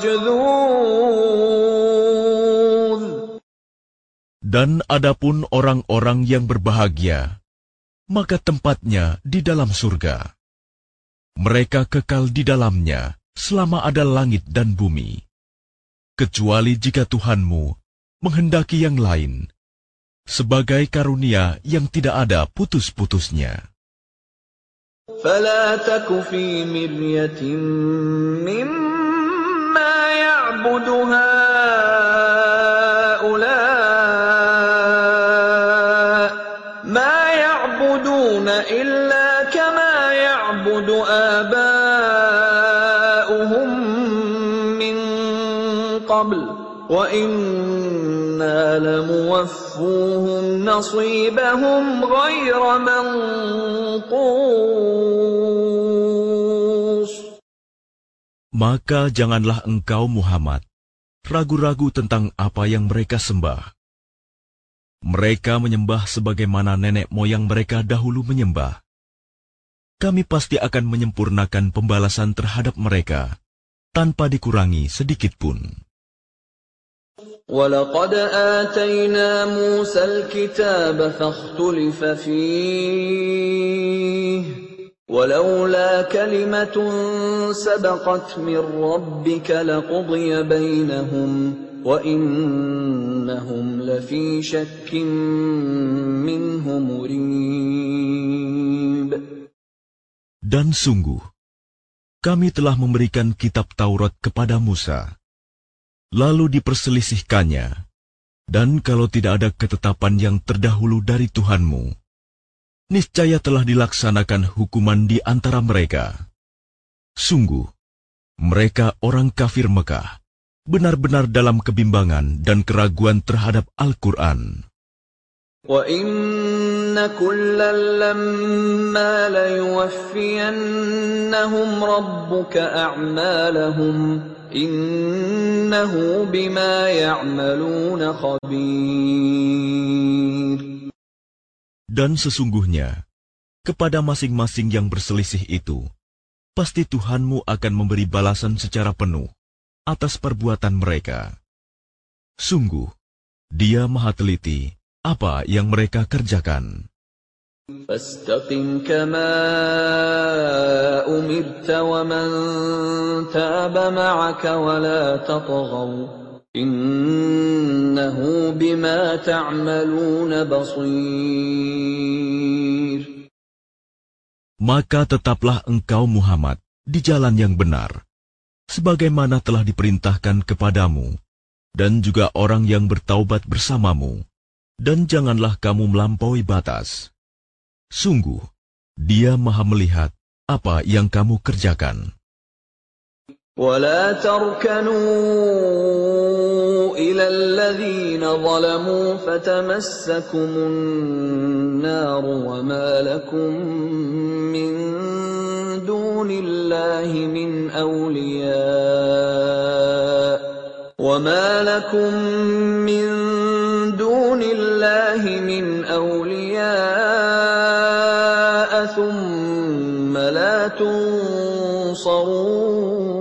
مَجْذُوذٍ. Dan adapun orang-orang yang berbahagia, maka tempatnya di dalam surga. Mereka kekal di dalamnya selama ada langit dan bumi, kecuali jika Tuhanmu menghendaki yang lain, sebagai karunia yang tidak ada putus-putusnya. فَلَا تَكُ فِي مِرْيَةٍ مِّمَّا يَعْبُدُ هَٰؤُلَاءِ مَا يَعْبُدُونَ إِلَّا كَمَا يَعْبُدُ آبَاؤُهُم مِّن قَبْلُ وَإِنَّا لَمُوَفُّوهُمْ نَصِيبَهُمْ غَيْرَ مَنقُوصٍ. Maka janganlah engkau Muhammad ragu-ragu tentang apa yang mereka sembah. Mereka menyembah sebagaimana nenek moyang mereka dahulu menyembah. Kami pasti akan menyempurnakan pembalasan terhadap mereka, tanpa dikurangi sedikit pun. وَلَقَدْ آتَيْنَا مُوسَى الْكِتَابَ فَاخْتُلِفَ فِيهِ وَلَوْلَا كَلِمَةٌ سَبَقَتْ مِنْ رَبِّكَ لَقُضِيَ بَيْنَهُمْ وَإِنَّهُمْ لَفِي شَكٍّ مِّنْهُ مُرِيبٍ. Dan sungguh, kami telah memberikan kitab Taurat kepada Musa, lalu diperselisihkannya, dan kalau tidak ada ketetapan yang terdahulu dari Tuhanmu, niscaya telah dilaksanakan hukuman di antara mereka. Sungguh, mereka orang kafir Mekah, benar-benar dalam kebimbangan dan keraguan terhadap Al-Quran. وَإِنَّ كُلًّا لَّمَّا لَيُوَفِّيَنَّهُمْ رَبُّكَ أَعْمَالَهُمْ إِنَّهُ بِمَا يَعْمَلُونَ خَبِيرٌ. Dan sesungguhnya, kepada masing-masing yang berselisih itu, pasti Tuhanmu akan memberi balasan secara penuh atas perbuatan mereka. Sungguh, Dia Maha Teliti apa yang mereka kerjakan. فَاسْتَقِمْ كَمَا أُمِرْتَ وَمَنْ تَابَ مَعَكَ وَلَا تَطْغَوْا إِنَّهُ بِمَا تَعْمَلُونَ بَصِيرٌ. Maka tetaplah engkau Muhammad di jalan yang benar, sebagaimana telah diperintahkan kepadamu, dan juga orang yang bertaubat bersamamu, dan janganlah kamu melampaui batas. Sungguh, Dia Maha melihat apa yang kamu kerjakan. وَلَا تَرْكَنُوا إِلَى الَّذِينَ ظَلَمُوا فَتَمَسَّكُمُ النَّارُ وَمَا لَكُمْ مِنْ دُونِ اللَّهِ مِنْ أَوْلِيَاءَ وَمَا لَكُمْ مِنْ دُونِ اللَّهِ مِنْ أَوْلِيَاءَ ثُمَّ لَا تُنصَرُونَ.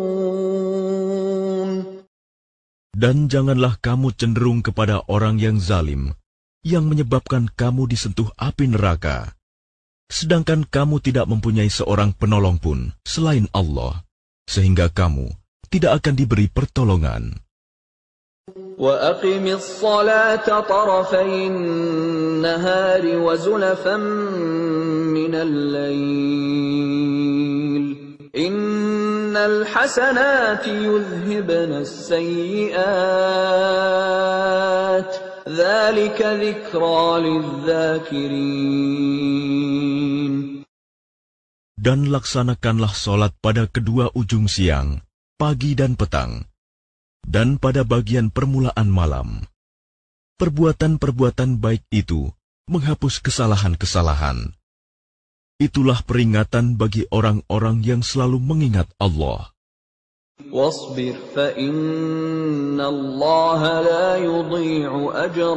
Dan janganlah kamu cenderung kepada orang yang zalim, yang menyebabkan kamu disentuh api neraka, sedangkan kamu tidak mempunyai seorang penolong pun selain Allah, sehingga kamu tidak akan diberi pertolongan. وَأَقِمِ الصَّلَاةَ طَرَفَيِ النَّهَارِ وَزُلَفًا مِّنَ اللَّيْلِ إِنَّ الْحَسَنَاتِ يُذْهِبْنَ السَّيِّئَاتِ ذَلِكَ ذِكْرَى لِلذَّاكِرِينَ. Dan laksanakanlah solat pada kedua ujung siang, pagi dan petang, dan pada bagian permulaan malam. Perbuatan-perbuatan baik itu menghapus kesalahan-kesalahan. Itulah peringatan bagi orang-orang yang selalu mengingat Allah. وَاصْبِرْ فَإِنَّ اللَّهَ لَا يُضِيعُ أَجْرَ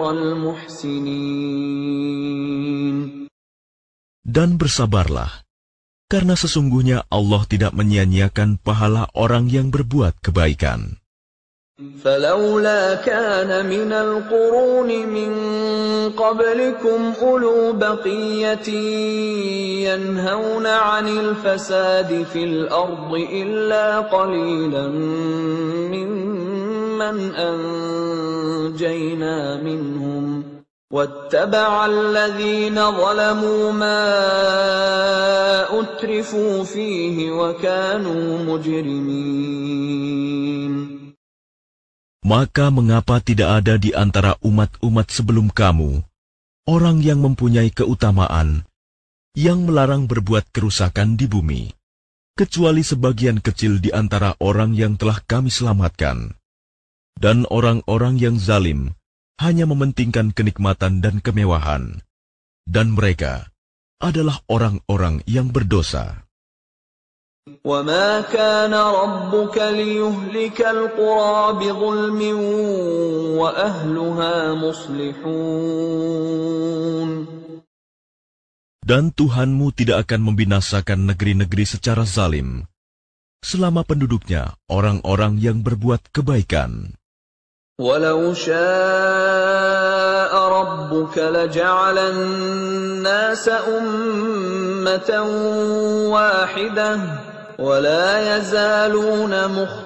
الْمُحْسِنِينَ. Dan bersabarlah, karena sesungguhnya Allah tidak menyia-nyiakan pahala orang yang berbuat kebaikan. فَلَوْلَا كَانَ مِنَ الْقُرُونِ مِنْ قَبْلِكُمْ أُولُو بَقِيَّةٍ يَنْهَوْنَ عَنِ الْفَسَادِ فِي الْأَرْضِ إِلَّا قَلِيلًا مِّمَّنْ أَنْجَيْنَا مِنْهُمْ وَاتَّبَعَ الَّذِينَ ظَلَمُوا مَا أُتْرِفُوا فِيهِ وَكَانُوا مُجْرِمِينَ. Maka mengapa tidak ada di antara umat-umat sebelum kamu orang yang mempunyai keutamaan, yang melarang berbuat kerusakan di bumi, kecuali sebagian kecil di antara orang yang telah kami selamatkan. Dan orang-orang yang zalim hanya mementingkan kenikmatan dan kemewahan, dan mereka adalah orang-orang yang berdosa. وَمَا كَانَ رَبُّكَ لِيُهْلِكَ الْقُرَى بِظُلْمٍ وَأَهْلُهَا مُصْلِحُونَ. Dan Tuhanmu tidak akan membinasakan negeri-negeri secara zalim, selama penduduknya orang-orang yang berbuat kebaikan. وَلَوْ شَاءَ رَبُّكَ لَجَعَلَ النَّاسَ أُمَّةً وَاحِدَةً وَلَا يَزَالُونَ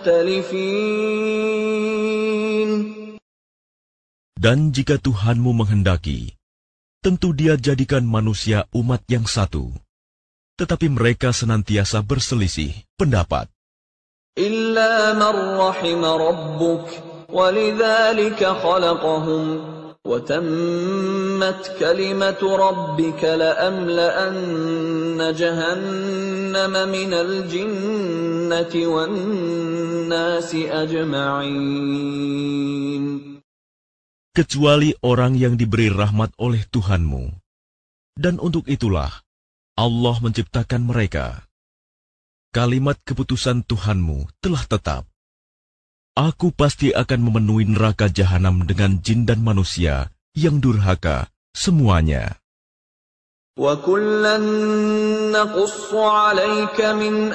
مُخْتَلِفِينَ. Dan jika Tuhanmu menghendaki, tentu Dia jadikan manusia umat yang satu. Tetapi mereka senantiasa berselisih pendapat. إِلَّا مَنْ رَحِمَ رَبُّكَ وَلِذَلِكَ خَلَقَهُمْ وَتَمَّتْ كَلِمَةُ رَبِّكَ لَأَمْلَأَنَّ جَهَنَّمَ مِنَ الْجِنَّةِ وَالنَّاسِ أَجْمَعِينَ. Kecuali orang yang diberi rahmat oleh Tuhanmu. Dan untuk itulah Allah menciptakan mereka. Kalimat keputusan Tuhanmu telah tetap. Aku pasti akan memenuhi neraka jahanam dengan jin dan manusia yang durhaka semuanya. وَكُلًّا نَّقُصُّ عَلَيْكَ مِنْ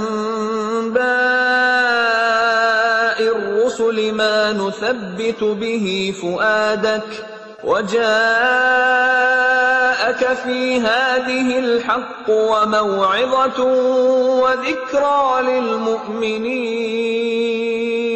أَنبَاءِ الرُّسُلِ مَا نُثَبِّتُ بِهِ فُؤَادَكَ وَجَاءَكَ فِي هَٰذِهِ الْحَقُّ وَمَوْعِظَةٌ وَذِكْرَىٰ لِلْمُؤْمِنِينَ.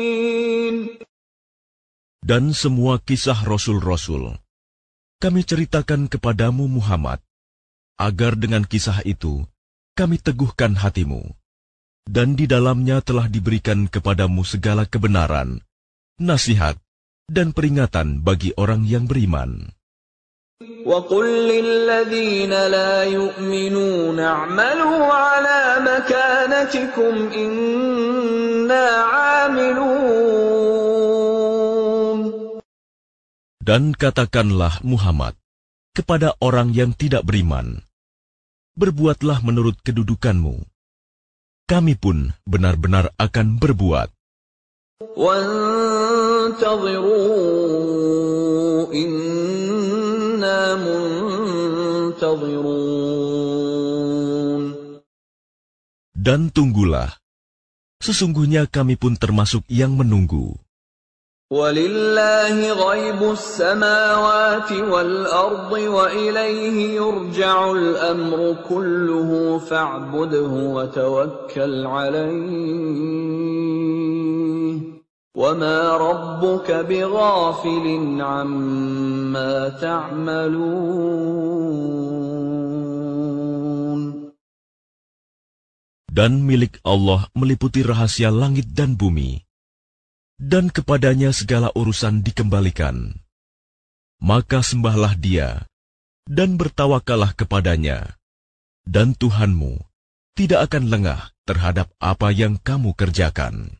Dan semua kisah Rasul-Rasul kami ceritakan kepadamu Muhammad, agar dengan kisah itu kami teguhkan hatimu, dan di dalamnya telah diberikan kepadamu segala kebenaran, nasihat, dan peringatan bagi orang yang beriman. وَقُلْ لِلَّذِينَ لَا يُؤْمِنُونَ اعْمَلُوا عَلَى مَكَانَتِكُمْ إِنَّا عَامِلُونَ. Dan katakanlah Muhammad kepada orang yang tidak beriman, berbuatlah menurut kedudukanmu. Kami pun benar-benar akan berbuat. وَانْتَظِرُوا إِنَّا مُنْتَظِرُونَ. Dan tunggulah, sesungguhnya kami pun termasuk yang menunggu. وَلِلَّهِ غَيْبُ السَّمَاوَاتِ وَالْأَرْضِ وَإِلَيْهِ يُرْجَعُ الْأَمْرُ كُلُّهُ فَاعْبُدْهُ وَتَوَكَّلْ عَلَيْهِ وَمَا رَبُّكَ بِغَافِلٍ عَمَّا تَعْمَلُونَ. Dan milik Allah meliputi rahasia langit dan bumi, dan kepadanya segala urusan dikembalikan. Maka sembahlah Dia, dan bertawakallah kepadanya, dan Tuhanmu tidak akan lengah terhadap apa yang kamu kerjakan.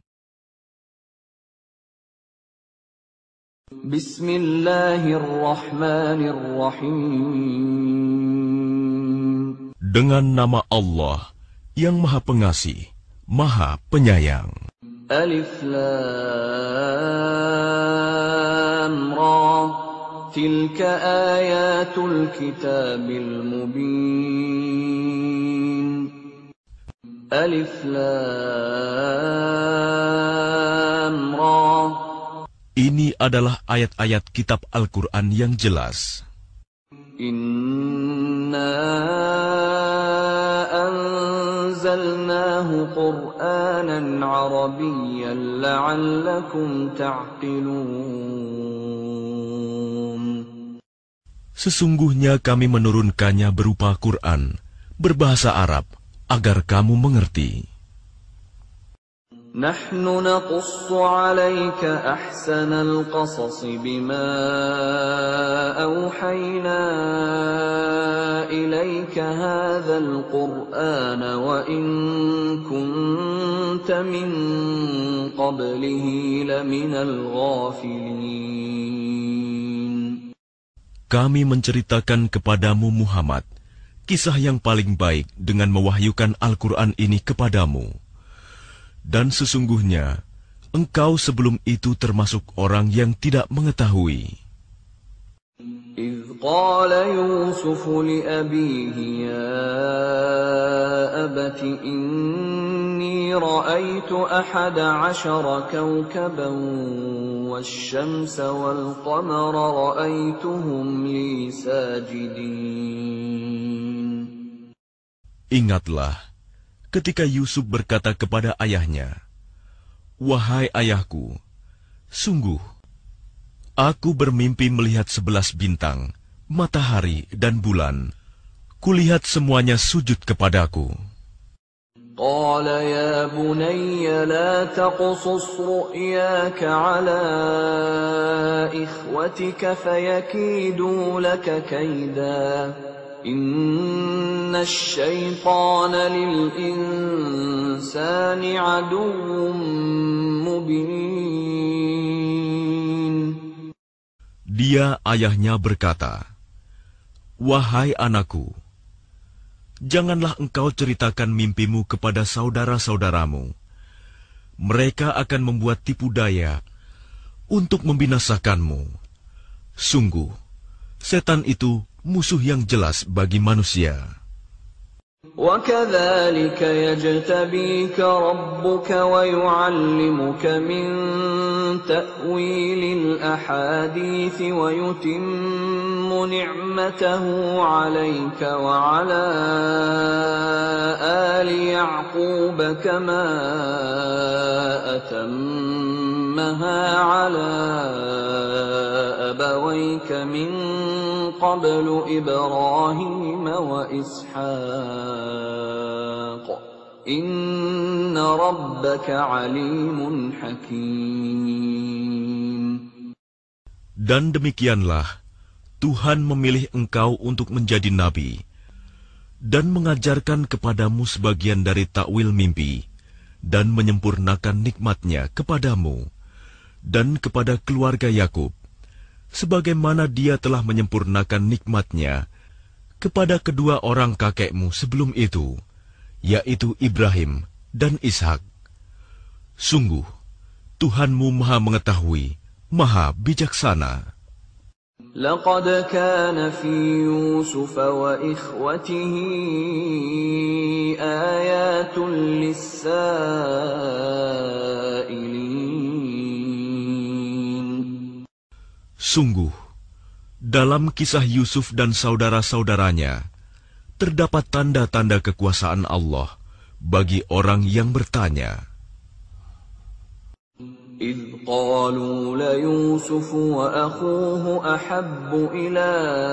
Bismillahirrahmanirrahim. Dengan nama Allah yang Maha Pengasih, Maha Penyayang. Alif Lam Ra. Tilka ayatul kitabil mubin. Alif Lam Ra. Ini adalah ayat-ayat kitab Al-Quran yang jelas. Inna anzalnahu Qur'anan Arabiyyan la'allakum ta'qilun. Sesungguhnya kami menurunkannya berupa Quran, berbahasa Arab, agar kamu mengerti. Nahnu naqussu 'alaika ahsanal qasas bima awhayna ilayka hadzal qur'ana wa in kunta min qablihi laminal ghafilin. Kami menceritakan kepadamu Muhammad kisah yang paling baik dengan mewahyukan Al-Quran ini kepadamu. Dan sesungguhnya, engkau sebelum itu termasuk orang yang tidak mengetahui. إذ قال يوسف لأبيه يا أبت إني رأيت أحد عشر كوكبا والشمس والقمر رأيتهم لي ساجدين. Ingatlah ketika Yusuf berkata kepada ayahnya, "Wahai ayahku, sungguh aku bermimpi melihat sebelas bintang, matahari dan bulan. Kulihat semuanya sujud kepadaku." قال يا بني لا تقصص رؤياك على إخوتك فيكيدوا لك كيدا إن الشيطان للإنسان عدو مبين. Dia ayahnya berkata, "Wahai anakku, janganlah engkau ceritakan mimpimu kepada saudara-saudaramu. Mereka akan membuat tipu daya untuk membinasakanmu. Sungguh, setan itu musuh yang jelas bagi manusia." وَكَذَلِكَ يَجْتَبِيكَ رَبُّكَ وَيُعَلِّمُكَ مِنْ تَأْوِيلِ الْأَحَادِيثِ وَيُتِمُّ نِعْمَتَهُ عَلَيْكَ وَعَلَى آلِ يَعْقُوبَ كَمَا أَتَمَّهَا عَلَى أَبَوَيْكَ مِنْ قَبْلُ إِبْرَاهِيمَ وَإِسْحَاقَ إِنَّ رَبَّكَ عَلِيمٌ حَكِيمٌ. Dan demikianlah Tuhan memilih engkau untuk menjadi nabi dan mengajarkan kepadamu sebagian dari takwil mimpi dan menyempurnakan nikmatnya kepadamu dan kepada keluarga Yakub, sebagaimana Dia telah menyempurnakan nikmatnya kepada kedua orang kakekmu sebelum itu, yaitu Ibrahim dan Ishak. Sungguh, Tuhanmu Maha Mengetahui, Maha Bijaksana. لقد كان في يوسف وإخوته آيات للسائلين. Sungguh, dalam kisah Yusuf dan saudara-saudaranya, terdapat tanda-tanda kekuasaan Allah bagi orang yang bertanya. إذ قالوا ليوسف وأخوه أحب إلى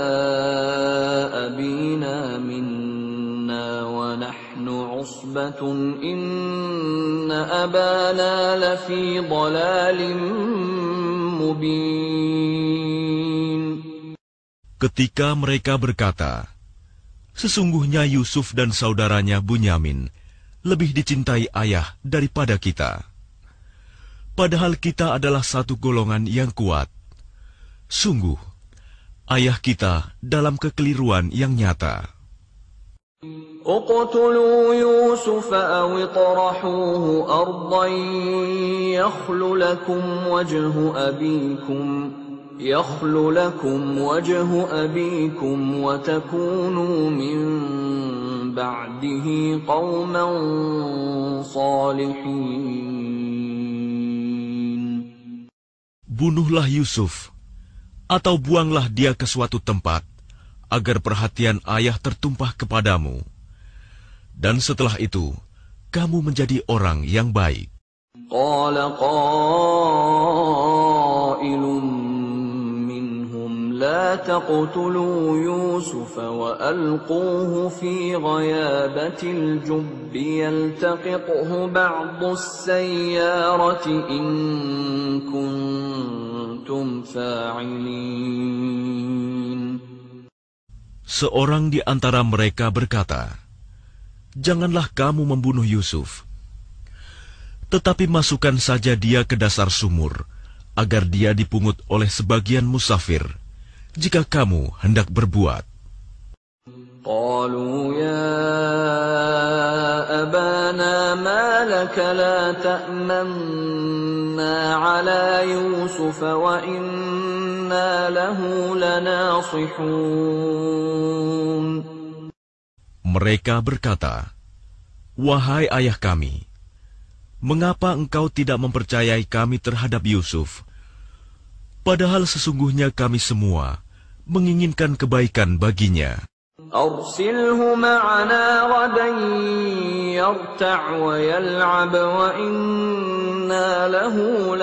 أبينا منا ونحن عصبة إن أبانا لفي ضلال مبين. Ketika mereka berkata, "Sesungguhnya Yusuf dan saudaranya Bunyamin lebih dicintai ayah daripada kita. Padahal kita adalah satu golongan yang kuat. Sungguh, ayah kita dalam kekeliruan yang nyata." اقتلوا يوسف أو اطرحوه أرضا يخل لكم وجه أبيكم يخل لكم وجه أبيكم وتكونوا من بعده قوما صالحين. Bunuhlah Yusuf, atau buanglah dia ke suatu tempat, agar perhatian ayah tertumpah kepadamu. Dan setelah itu, kamu menjadi orang yang baik. قال قائل منهم لا تقتلوا يوسف وألقوه في غيابة الجب يلتقطه بعض السيارة إن كنتم فاعلين. Seorang di antara mereka berkata, "Janganlah kamu membunuh Yusuf, tetapi masukkan saja dia ke dasar sumur, agar dia dipungut oleh sebagian musafir, jika kamu hendak berbuat." قالوا يا أبانا ما لك لا تأمنا على يوسف وإنا له لناصحون. Mereka berkata, "Wahai ayah kami, mengapa engkau tidak mempercayai kami terhadap Yusuf? Padahal sesungguhnya kami semua menginginkan kebaikan baginya. أرسله معنا غدا يرتع ويلعب وإنا له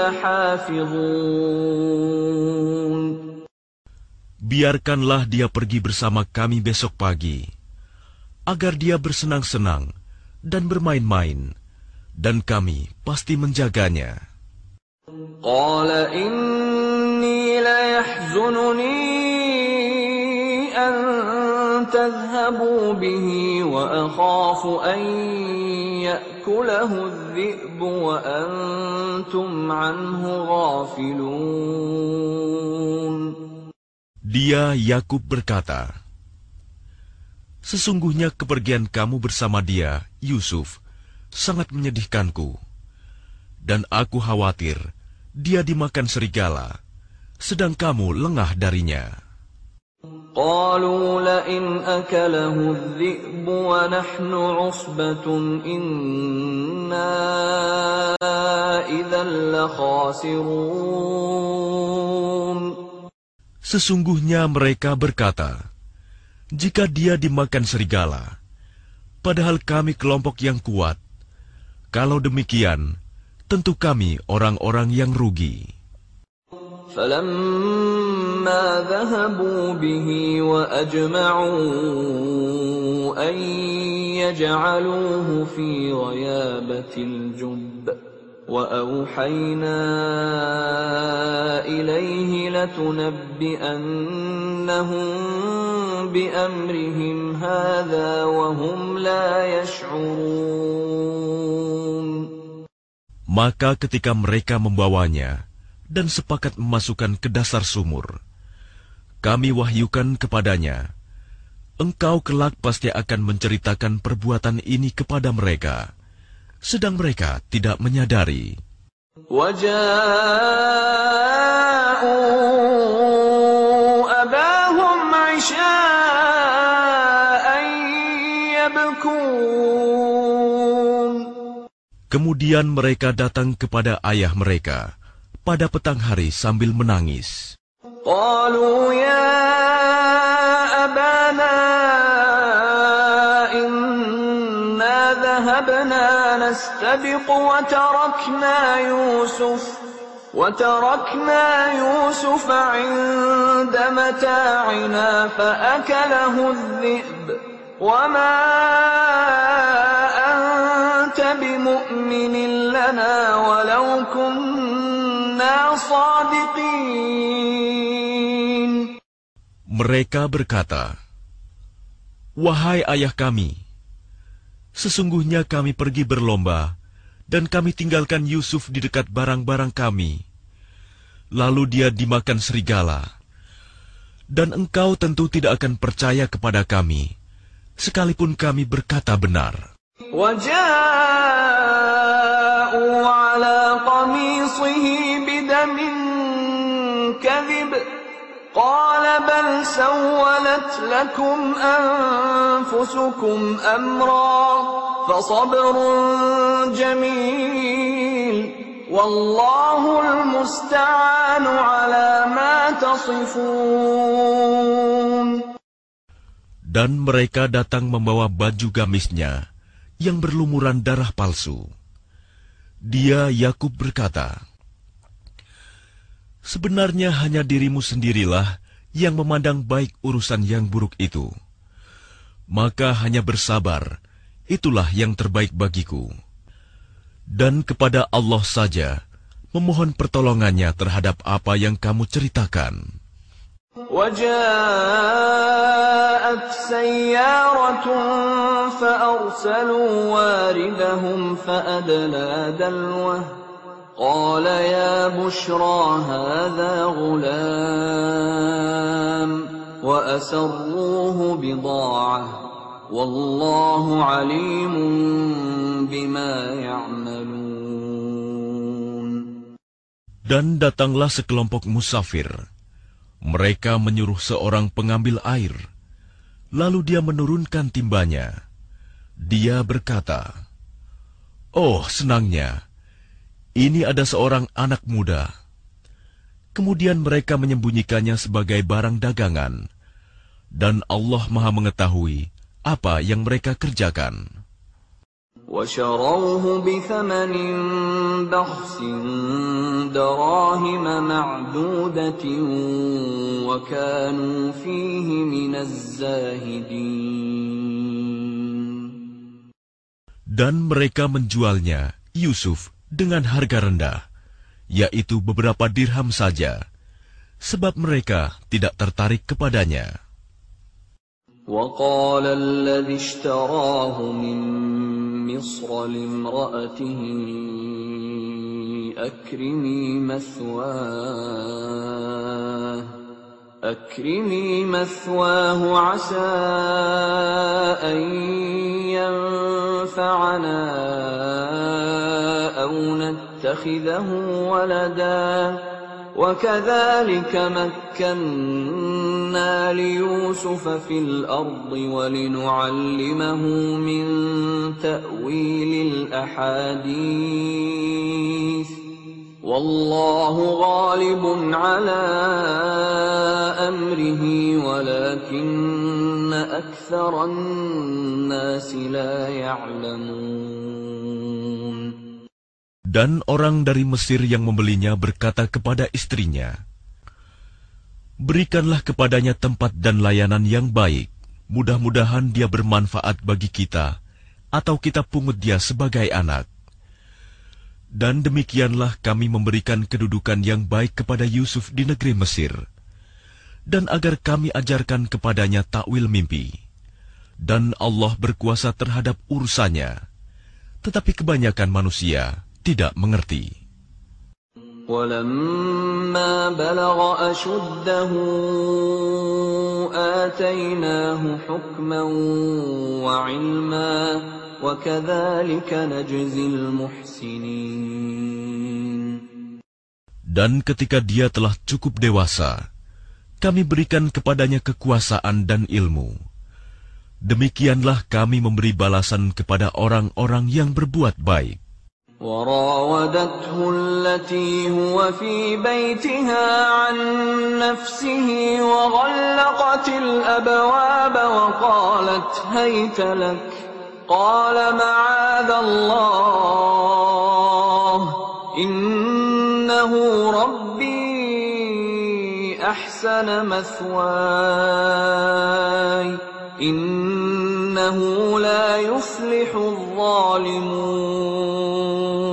لحافظون. Biarkanlah dia pergi bersama kami besok pagi, agar dia bersenang-senang dan bermain-main, dan kami pasti menjaganya." قال إني ليحزنني أن تذهبوا به وأخاف أن يأكله الذئب وأنتم عنه غافلون. Dia Yakub berkata, "Sesungguhnya kepergian kamu bersama dia, Yusuf, sangat menyedihkanku, dan aku khawatir dia dimakan serigala, sedang kamu lengah darinya." قالوا لئن أكله الذئب ونحن عصبة إنا إذا لخاسرون. Sesungguhnya mereka berkata, "Jika dia dimakan serigala, padahal kami kelompok yang kuat, kalau demikian, tentu kami orang-orang yang rugi." فلما ذهبوا به وأجمعوا أن يجعلوه في غيابة الجب وأوحينا إليه لتنبئنهم بأمرهم هذا وهم لا يشعرون. Maka ketika mereka membawanya dan sepakat memasukkan ke dasar sumur, kami wahyukan kepadanya, "Engkau kelak pasti akan menceritakan perbuatan ini kepada mereka," sedang mereka tidak menyadari. وَجَاءُوا أَبَاهُمْ عِشَاءً يَبْكُونَ. Kemudian mereka datang kepada ayah mereka pada petang hari sambil menangis. قالوا يا أبانا إنا ذهبنا نستبق وتركنا يوسف وتركنا يوسف عند متاعنا فأكله الذئب وما أنت بمؤمن لنا ولو كنا صادقين. Mereka berkata, "Wahai ayah kami, sesungguhnya kami pergi berlomba dan kami tinggalkan Yusuf di dekat barang-barang kami. Lalu dia dimakan serigala. Dan engkau tentu tidak akan percaya kepada kami, sekalipun kami berkata benar." وَجَاءُوا عَلَى قَمِيصِهِ بِدَمٍ كَذِبٍ قَالَ بَلْ سَوَّلَتْ لَكُمْ أَنفُسُكُمْ أَمْرًا فَصَبْرٌ جَمِيلٌ وَاللَّهُ الْمُسْتَعَانُ عَلَى مَا تَصِفُونَ. Dan mereka datang membawa baju gamisnya yang berlumuran darah palsu. Dia Yakub berkata, "Sebenarnya hanya dirimu sendirilah yang memandang baik urusan yang buruk itu. Maka hanya bersabar, itulah yang terbaik bagiku. Dan kepada Allah saja memohon pertolongannya terhadap apa yang kamu ceritakan." وَجَاءَتْ سَيَّارَةٌ فَأَرْسَلُوا وَارِدَهُمْ فَأَدْلَى دَلْوَهُ قَالَ يَا بُشْرَى هَذَا غُلَامٌ وأسروه بضاعة والله عليم بما يعملون. Dan datanglah sekelompok musafir. Mereka menyuruh seorang pengambil air. Lalu dia menurunkan timbanya. Dia berkata, "Oh, senangnya, ini ada seorang anak muda." Kemudian mereka menyembunyikannya sebagai barang dagangan. Dan Allah Maha mengetahui apa yang mereka kerjakan. وَشَرَوْهُ بِثَمَنٍ بَخْسٍ دَرَاهِمَ مَعْدُودَةٍ وَكَانُوا فِيهِ مِنَ الزَّاهِدِينَ. Dan mereka menjualnya, Yusuf, dengan harga rendah, yaitu beberapa dirham saja, sebab mereka tidak tertarik kepadanya. وَقَالَ الَّذِي اشْتَرَاهُ مِنْ مِصْرَ لِامْرَأَتِهِ أَكْرِمِي مَثْوَاهُ أَكْرِمِي مَثْوَاهُ عَسَىٰ أَنْ يَنْفَعَنَا أَوْ نَتَّخِذَهُ وَلَدًا وَكَذَلِكَ مَكَّنَّا لِيُوسُفَ فِي الْأَرْضِ وَلِنُعَلِّمَهُ مِنْ تَأْوِيلِ الْأَحَادِيثِ وَاللَّهُ غَالِبٌ عَلَى أَمْرِهِ وَلَكِنَّ أَكْثَرَ النَّاسِ لَا يَعْلَمُونَ. Dan orang dari Mesir yang membelinya berkata kepada istrinya, "Berikanlah kepadanya tempat dan layanan yang baik. Mudah-mudahan dia bermanfaat bagi kita, atau kita pungut dia sebagai anak." Dan demikianlah kami memberikan kedudukan yang baik kepada Yusuf di negeri Mesir, dan agar kami ajarkan kepadanya takwil mimpi. Dan Allah berkuasa terhadap urusannya, tetapi kebanyakan manusia tidak mengerti. وَلَمَّا بَلَغَ أَشُدَّهُ آتَيْنَاهُ حُكْمًا وَعِلْمًا وَكَذَلِكَ نَجْزِي الْمُحْسِنِينَ. Dan ketika dia telah cukup dewasa, kami berikan kepadanya kekuasaan dan ilmu. Demikianlah kami memberi balasan kepada orang-orang yang berbuat baik. وراودته التي هو في بيتها عن نفسه وغلقت الأبواب وقالت هيت لك قال معاذ الله إنه ربي أحسن مثواي إنه لا يفلح الظالمون.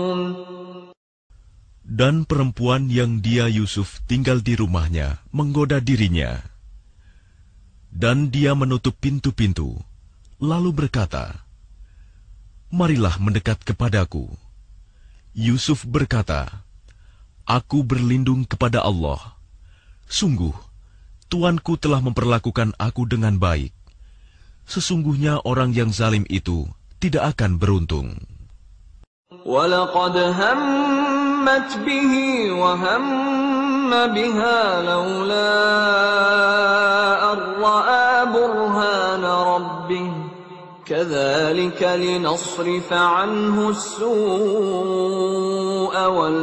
Dan perempuan yang dia Yusuf tinggal di rumahnya menggoda dirinya. Dan dia menutup pintu-pintu, lalu berkata, "Marilah mendekat kepadaku." Yusuf berkata, "Aku berlindung kepada Allah. Sungguh, Tuanku telah memperlakukan aku dengan baik. Sesungguhnya orang yang zalim itu tidak akan beruntung." وَلَقَدْ هَمَّتْ بِهِ وَهَمَّ بِهَا لَوْلَا أَن رَّأَىٰ بُرْهَانَ رَبِّهِ كَذَٰلِكَ لِنَصْرِفَ عَنْهُ السُّوءَ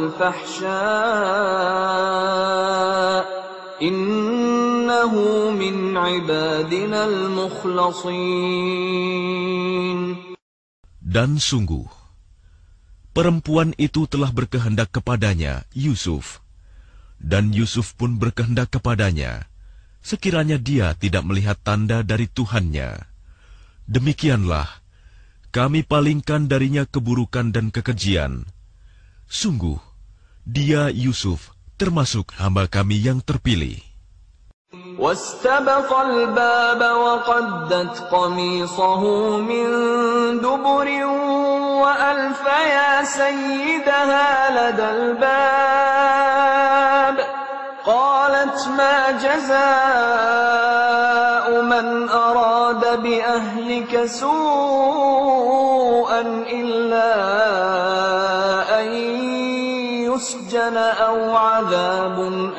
وَالْفَحْشَاءَ إِنَّهُ مِنْ عِبَادِنَا الْمُخْلَصِينَ. Dan sungguh, perempuan itu telah berkehendak kepadanya, Yusuf. Dan Yusuf pun berkehendak kepadanya, sekiranya dia tidak melihat tanda dari Tuhannya. Demikianlah, kami palingkan darinya keburukan dan kekejian. Sungguh, dia Yusuf termasuk hamba kami yang terpilih. واستبق الباب وقدت قميصه من دبر وألف يا سيدها لدى الباب قالت فما جزاء من أراد بأهلك سوءا إلا أن يسجن أو عذاب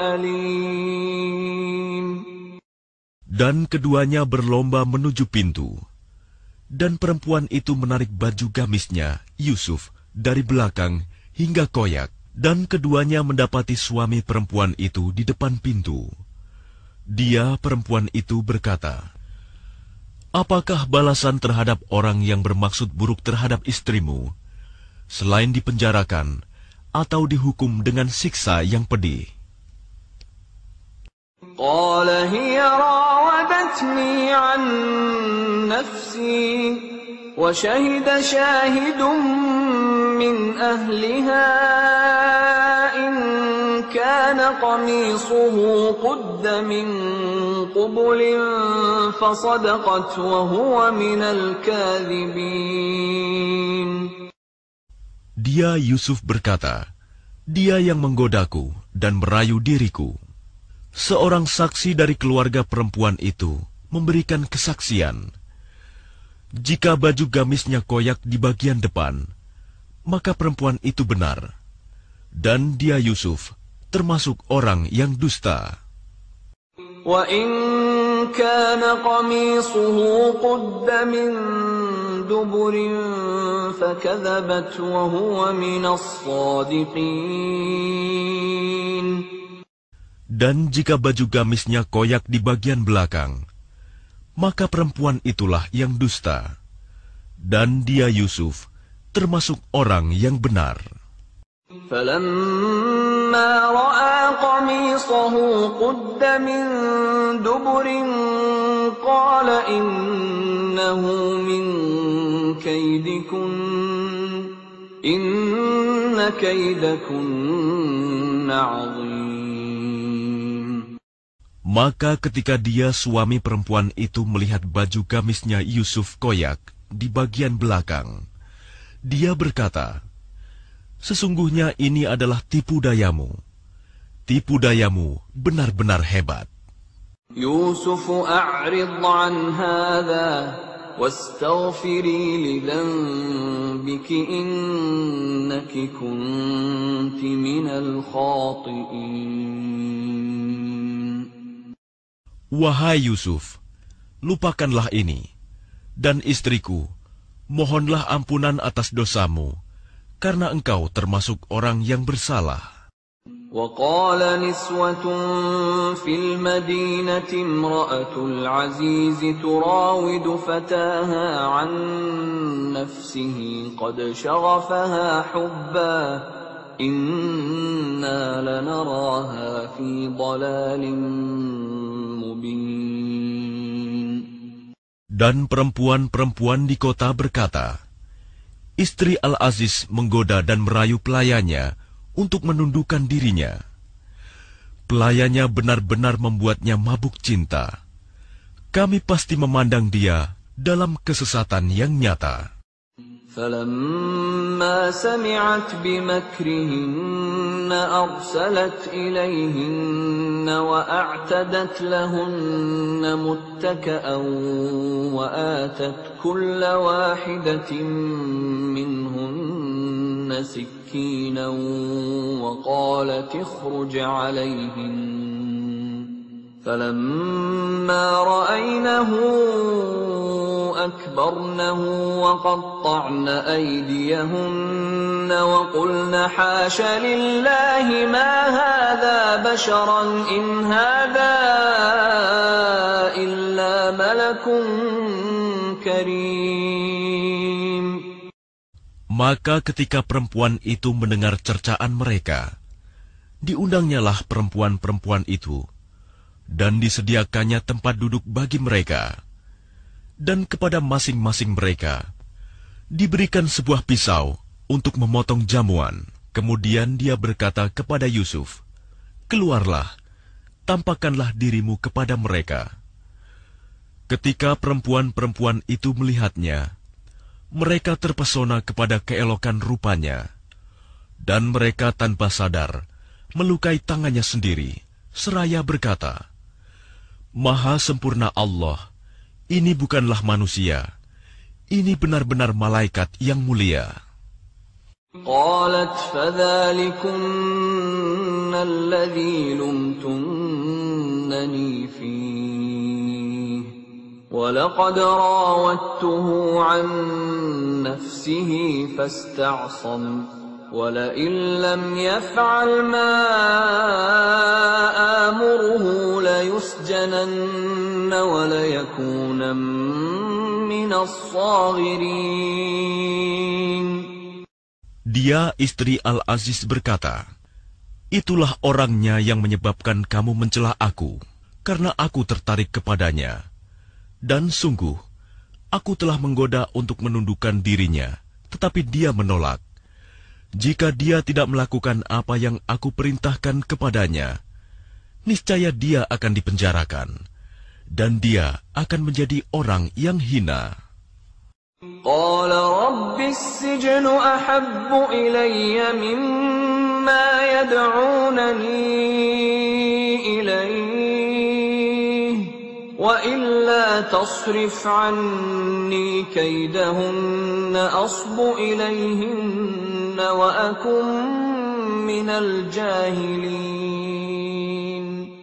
أليم. Dan keduanya berlomba menuju pintu. Dan perempuan itu menarik baju gamisnya, Yusuf, dari belakang hingga koyak. Dan keduanya mendapati suami perempuan itu di depan pintu. Dia, perempuan itu, berkata, "Apakah balasan terhadap orang yang bermaksud buruk terhadap istrimu, selain dipenjarakan atau dihukum dengan siksa yang pedih?" قال هي راودتني عن نفسي وشهد شاهد من أهلها إن كان قميصه قد من قبل فصدقت وهو من الكاذبين. Dia, Yusuf, berkata, "Dia yang menggodaku dan merayu diriku." Seorang saksi dari keluarga perempuan itu memberikan kesaksian. Jika baju gamisnya koyak di bagian depan, maka perempuan itu benar. Dan dia, Yusuf, termasuk orang yang dusta. وَإِنْ كَانَ قَمِيصُهُ قُدَّ مِنْ دُبُرٍ فَكَذَبَتْ وَهُوَ مِنَ الصَّادِقِينَ. Dan jika baju gamisnya koyak di bagian belakang, maka perempuan itulah yang dusta. Dan dia, Yusuf, termasuk orang yang benar. فَلَمَّا رَأَى قَمِيصَهُ قُدَّ مِنْ دُبُرٍ قَالَ إِنَّهُ مِنْ كَيْدِكُنَّ إِنَّ كَيْدَكُنَّ عَظِيمٌ. Maka ketika dia, suami perempuan itu, melihat baju gamisnya Yusuf koyak di bagian belakang, dia berkata, "Sesungguhnya ini adalah tipu dayamu. Tipu dayamu benar-benar hebat." Yusuf a'rid 'an hadha wastaghfiri li dhanbiki innaki kunti minal khati'in. Wahai Yusuf, lupakanlah ini, dan istriku, mohonlah ampunan atas dosamu, karena engkau termasuk orang yang bersalah. وَقَالَ نِسْوَةٌ فِي الْمَدِينَةِ امْرَأَةُ الْعَزِيزِ تُرَاوِدُ فَتَاهَا عَنْ نَفْسِهِ قَدْ شَغَفَهَا حُبًّا إِنَّا لَنَرَاهَا فِي ضَلَالٍ مُبِينٍ. Dan perempuan-perempuan di kota berkata, "Istri Al-Aziz menggoda dan merayu pelayannya untuk menundukkan dirinya. Pelayannya benar-benar membuatnya mabuk cinta. Kami pasti memandang dia dalam kesesatan yang nyata." فَلَمَّا سَمِعَتْ بِمَكْرِهِنَّ أَرْسَلَتْ إِلَيْهِنَّ وَأَعْتَدَتْ لَهُنَّ مُتَّكَأً وَآتَتْ كُلَّ وَاحِدَةٍ مِّنْهُنَّ سِكِّينًا وَقَالَتِ اخْرُجْ عَلَيْهِنَّ فَلَمَّا رَأَيْنَهُ أَكْبَرْنَهُ وَقَطَّعْنَ أَيْدِيَهُنَّ وَقُلْنَ حَاشَ لِلَّهِ مَا هَذَا بَشَرًا إِنْ هَذَا إِلَّا مَلَكٌ كَرِيمٌ. Maka ketika perempuan itu mendengar cercaan mereka, diundangnyalah perempuan-perempuan itu, dan disediakannya tempat duduk bagi mereka. Dan kepada masing-masing mereka diberikan sebuah pisau untuk memotong jamuan. Kemudian dia berkata kepada Yusuf, "Keluarlah, tampakkanlah dirimu kepada mereka." Ketika perempuan-perempuan itu melihatnya, mereka terpesona kepada keelokan rupanya, dan mereka tanpa sadar melukai tangannya sendiri seraya berkata, "Maha sempurna Allah, ini bukanlah manusia, ini benar-benar malaikat yang mulia." قالت فذلكن الذي لمتنني فيه ولقد راودته عن نفسه فاستعصم ولئن لم يفعل ما آمره ليسجنن وليكونا من الصاغرين. Dia, istri Al-Aziz, berkata, "Itulah orangnya yang menyebabkan kamu mencela aku, karena aku tertarik kepadanya. Dan sungguh, aku telah menggoda untuk menundukkan dirinya, tetapi dia menolak. Jika dia tidak melakukan apa yang aku perintahkan kepadanya, niscaya dia akan dipenjarakan, dan dia akan menjadi orang yang hina." قال رب السجن أحب إلي مما يدعونني إليه وإلا تصرف عني كيدهن أصب إليهن وأكن من الجاهلين.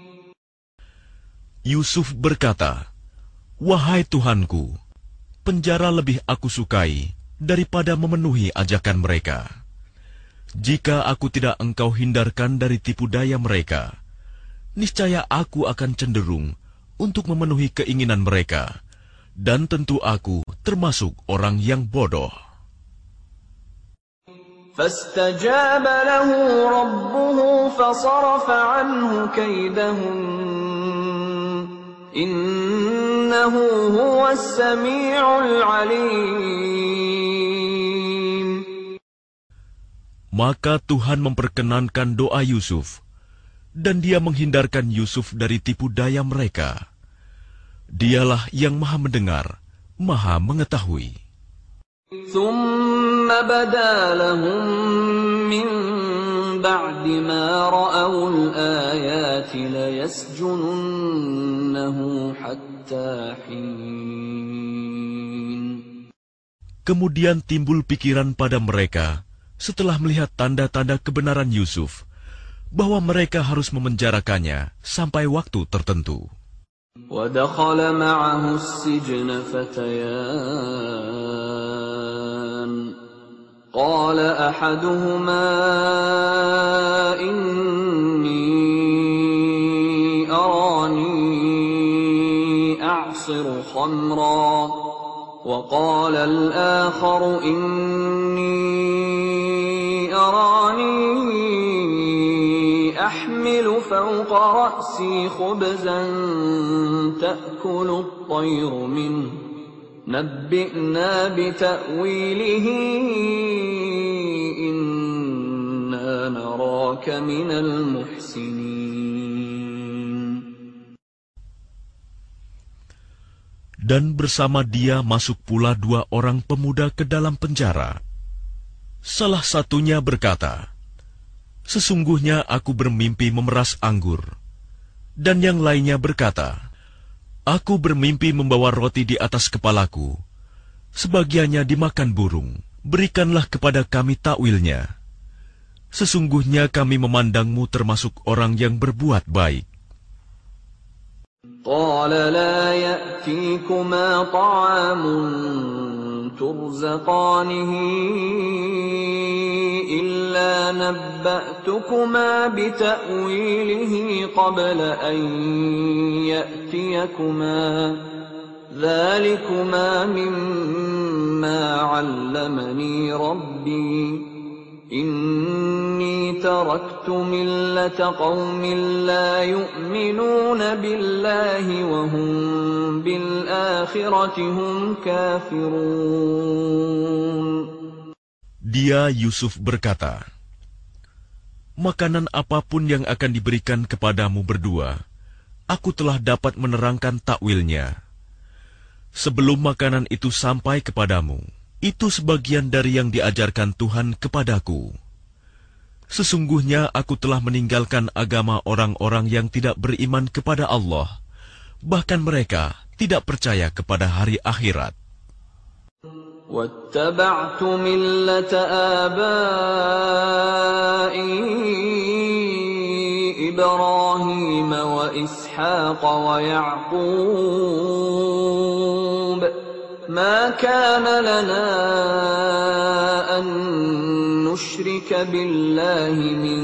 Yusuf berkata, "Wahai Tuhanku, penjara lebih aku sukai daripada memenuhi ajakan mereka. Jika aku tidak engkau hindarkan dari tipu daya mereka, niscaya aku akan cenderung untuk memenuhi keinginan mereka, dan tentu aku termasuk orang yang bodoh." فاستجاب له ربه فصرف عنه كيدهن إنه هو السميع العليم. Maka Tuhan memperkenankan doa Yusuf, dan Dia menghindarkan Yusuf dari tipu daya mereka. Dialah yang Maha Mendengar, Maha Mengetahui. ثم بدا لهم من بعد ما رأوا الآيات ليسجننه حتى حين. Kemudian timbul pikiran pada mereka setelah melihat tanda-tanda kebenaran Yusuf, bahwa mereka harus memenjarakannya sampai waktu tertentu. وَدَخَلَ مَعَهُ السِّجْنَ فَتَيَانِ قَالَ أَحَدُهُمَا إِنِّي أَرَانِي أَعْصِرُ خَمْرًا وَقَالَ الْآخَرُ إِنِّي أَرَانِي أحمل فوق رأسي خبزا تأكل الطير منه نبئنا بتأويله إنا نراك من المحسنين. Dan bersama dia masuk pula dua orang pemuda ke dalam penjara. Salah satunya berkata, "Sesungguhnya aku bermimpi memeras anggur." Dan yang lainnya berkata, "Aku bermimpi membawa roti di atas kepalaku. Sebagiannya dimakan burung. Berikanlah kepada kami takwilnya. Sesungguhnya kami memandangmu termasuk orang yang berbuat baik." قال لا يأتيكما طعام ترزقانه إلا نبأتكما بتأويله قبل أن يأتيكما ذلكما مما علمني ربي إني تركت ملة قوم لا يؤمنون بالله وهم بالآخرة هم كافرون. Dia Yusuf berkata, "Makanan apapun yang akan diberikan kepadamu berdua, aku telah dapat menerangkan takwilnya. Sebelum makanan itu sampai kepadamu, itu sebagian dari yang diajarkan Tuhan kepadaku. Sesungguhnya aku telah meninggalkan agama orang-orang yang tidak beriman kepada Allah, bahkan mereka tidak percaya kepada hari akhirat. وَاتَّبَعْتُ مِلَّةَ آبَائِي إِبْرَاهِيمَ وَإِسْحَاقَ وَيَعْقُوبَ مَا كَانَ لَنَا أَن نُّشْرِكَ بِاللَّهِ مِن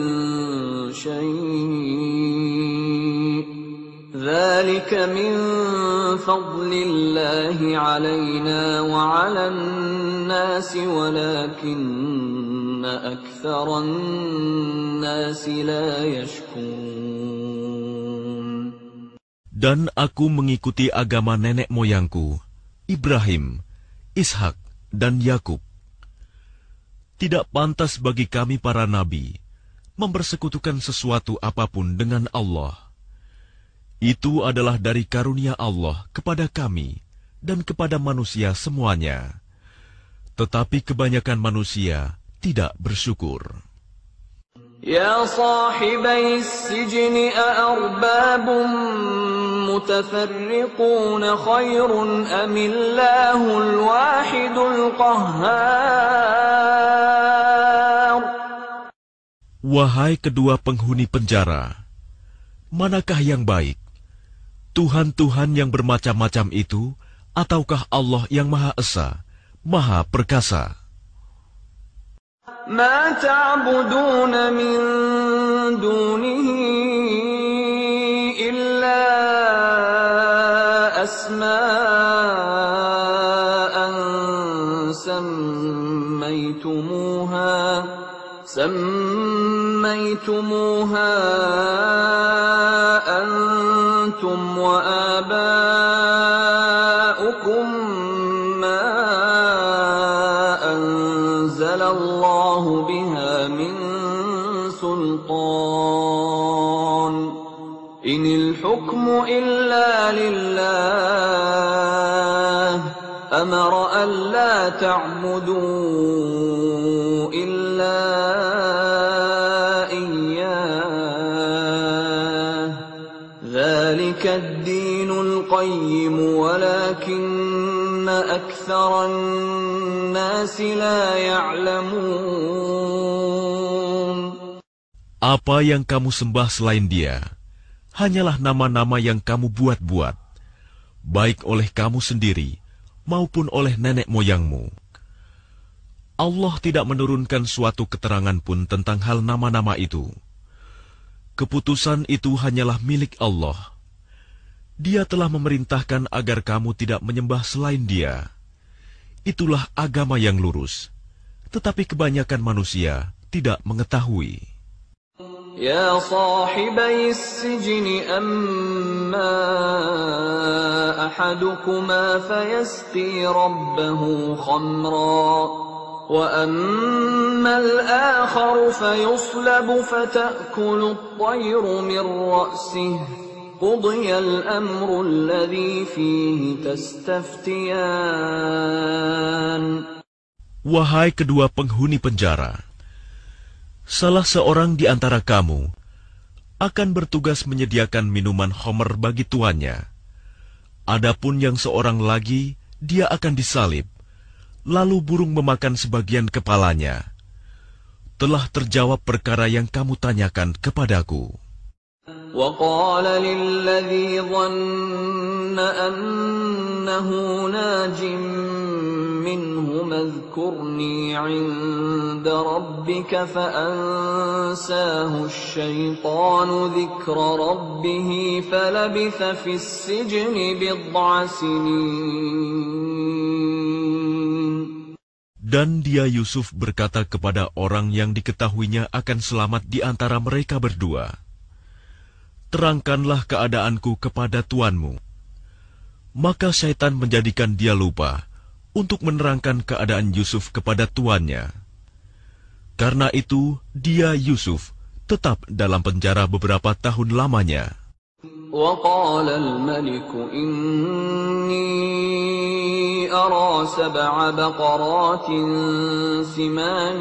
شَيْءٍ ذَلِكَ مِن فَضْلِ اللَّهِ عَلَيْنَا وَعَلَى النَّاسِ وَلَكِنَّ أَكْثَرَ النَّاسِ لَا يَشْكُرُونَ. Dan aku mengikuti agama nenek moyangku, Ibrahim, Ishak, dan Yakub. Tidak pantas bagi kami para nabi mempersekutukan sesuatu apapun dengan Allah. Itu adalah dari karunia Allah kepada kami dan kepada manusia semuanya. Tetapi kebanyakan manusia tidak bersyukur. Ya sahibai as-sijni a'arbabun mutafarriquna khairun amillahul wahidul qahhar. Wahai kedua penghuni penjara, manakah yang baik? Tuhan-Tuhan yang bermacam-macam itu, ataukah Allah yang Maha Esa, Maha Perkasa? Ma ta'buduna min dunihi illa asma'an sammaytumuha sammaytumuha antum wa aba'ukum ma anzalallahu biha min sultan inil hukmu illa lillah amara an la ta'budu illa ذلك الدين القيم ولكن أكثر الناس لا يعلمون. Apa yang kamu sembah selain Dia hanyalah nama-nama yang kamu buat-buat, baik oleh kamu sendiri maupun oleh nenek moyangmu. Allah tidak menurunkan suatu keterangan pun tentang hal nama-nama itu. Keputusan itu hanyalah milik Allah. Dia telah memerintahkan agar kamu tidak menyembah selain Dia. Itulah agama yang lurus. Tetapi kebanyakan manusia tidak mengetahui. Ya sahibai as-sijni amma ahadukuma fayasqi rabbahu khamra وَأَمَّا الْآخَرُ فَيُصْلَبُ فَتَأْكُلُ الطَّيْرُ مِنْ رَأْسِهِ قُضِيَ الْأَمْرُ الَّذِي فِيهِ تَسْتَفْتِيَانِ. Wahai kedua penghuni penjara, salah seorang di antara kamu akan bertugas menyediakan minuman khamr bagi tuannya. Adapun yang seorang lagi, dia akan disalib. Lalu burung memakan sebagian kepalanya. Telah terjawab perkara yang kamu tanyakan kepadaku. وَقَالَ لِلَّذِي ظَنَّ أَنَّهُ نَاجٍ مِّنْهُمَ اذْكُرْنِي عِندَ رَبِّكَ فَأَنسَاهُ الشَّيْطَانُ ذِكْرَ رَبِّهِ فَلَبِثَ فِي السِّجْنِ بِضْعَ سِنِينَ. Dan dia Yusuf berkata kepada orang yang diketahuinya akan selamat di antara mereka berdua, terangkanlah keadaanku kepada tuanmu. Maka syaitan menjadikan dia lupa untuk menerangkan keadaan Yusuf kepada tuannya. Karena itu, dia Yusuf tetap dalam penjara beberapa tahun lamanya. وَقَالَ الْمَلِكُ إِنِّي أرى سبع بقرات سمان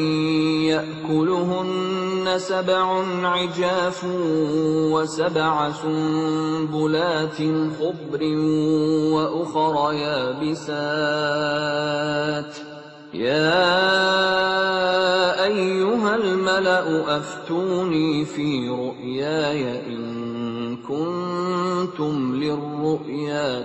يأكلهن سبع عجاف وسبع سنبلات خضر وأخر يابسات يا أيها الملأ أفتوني في رؤياي إن كنتم للرؤيا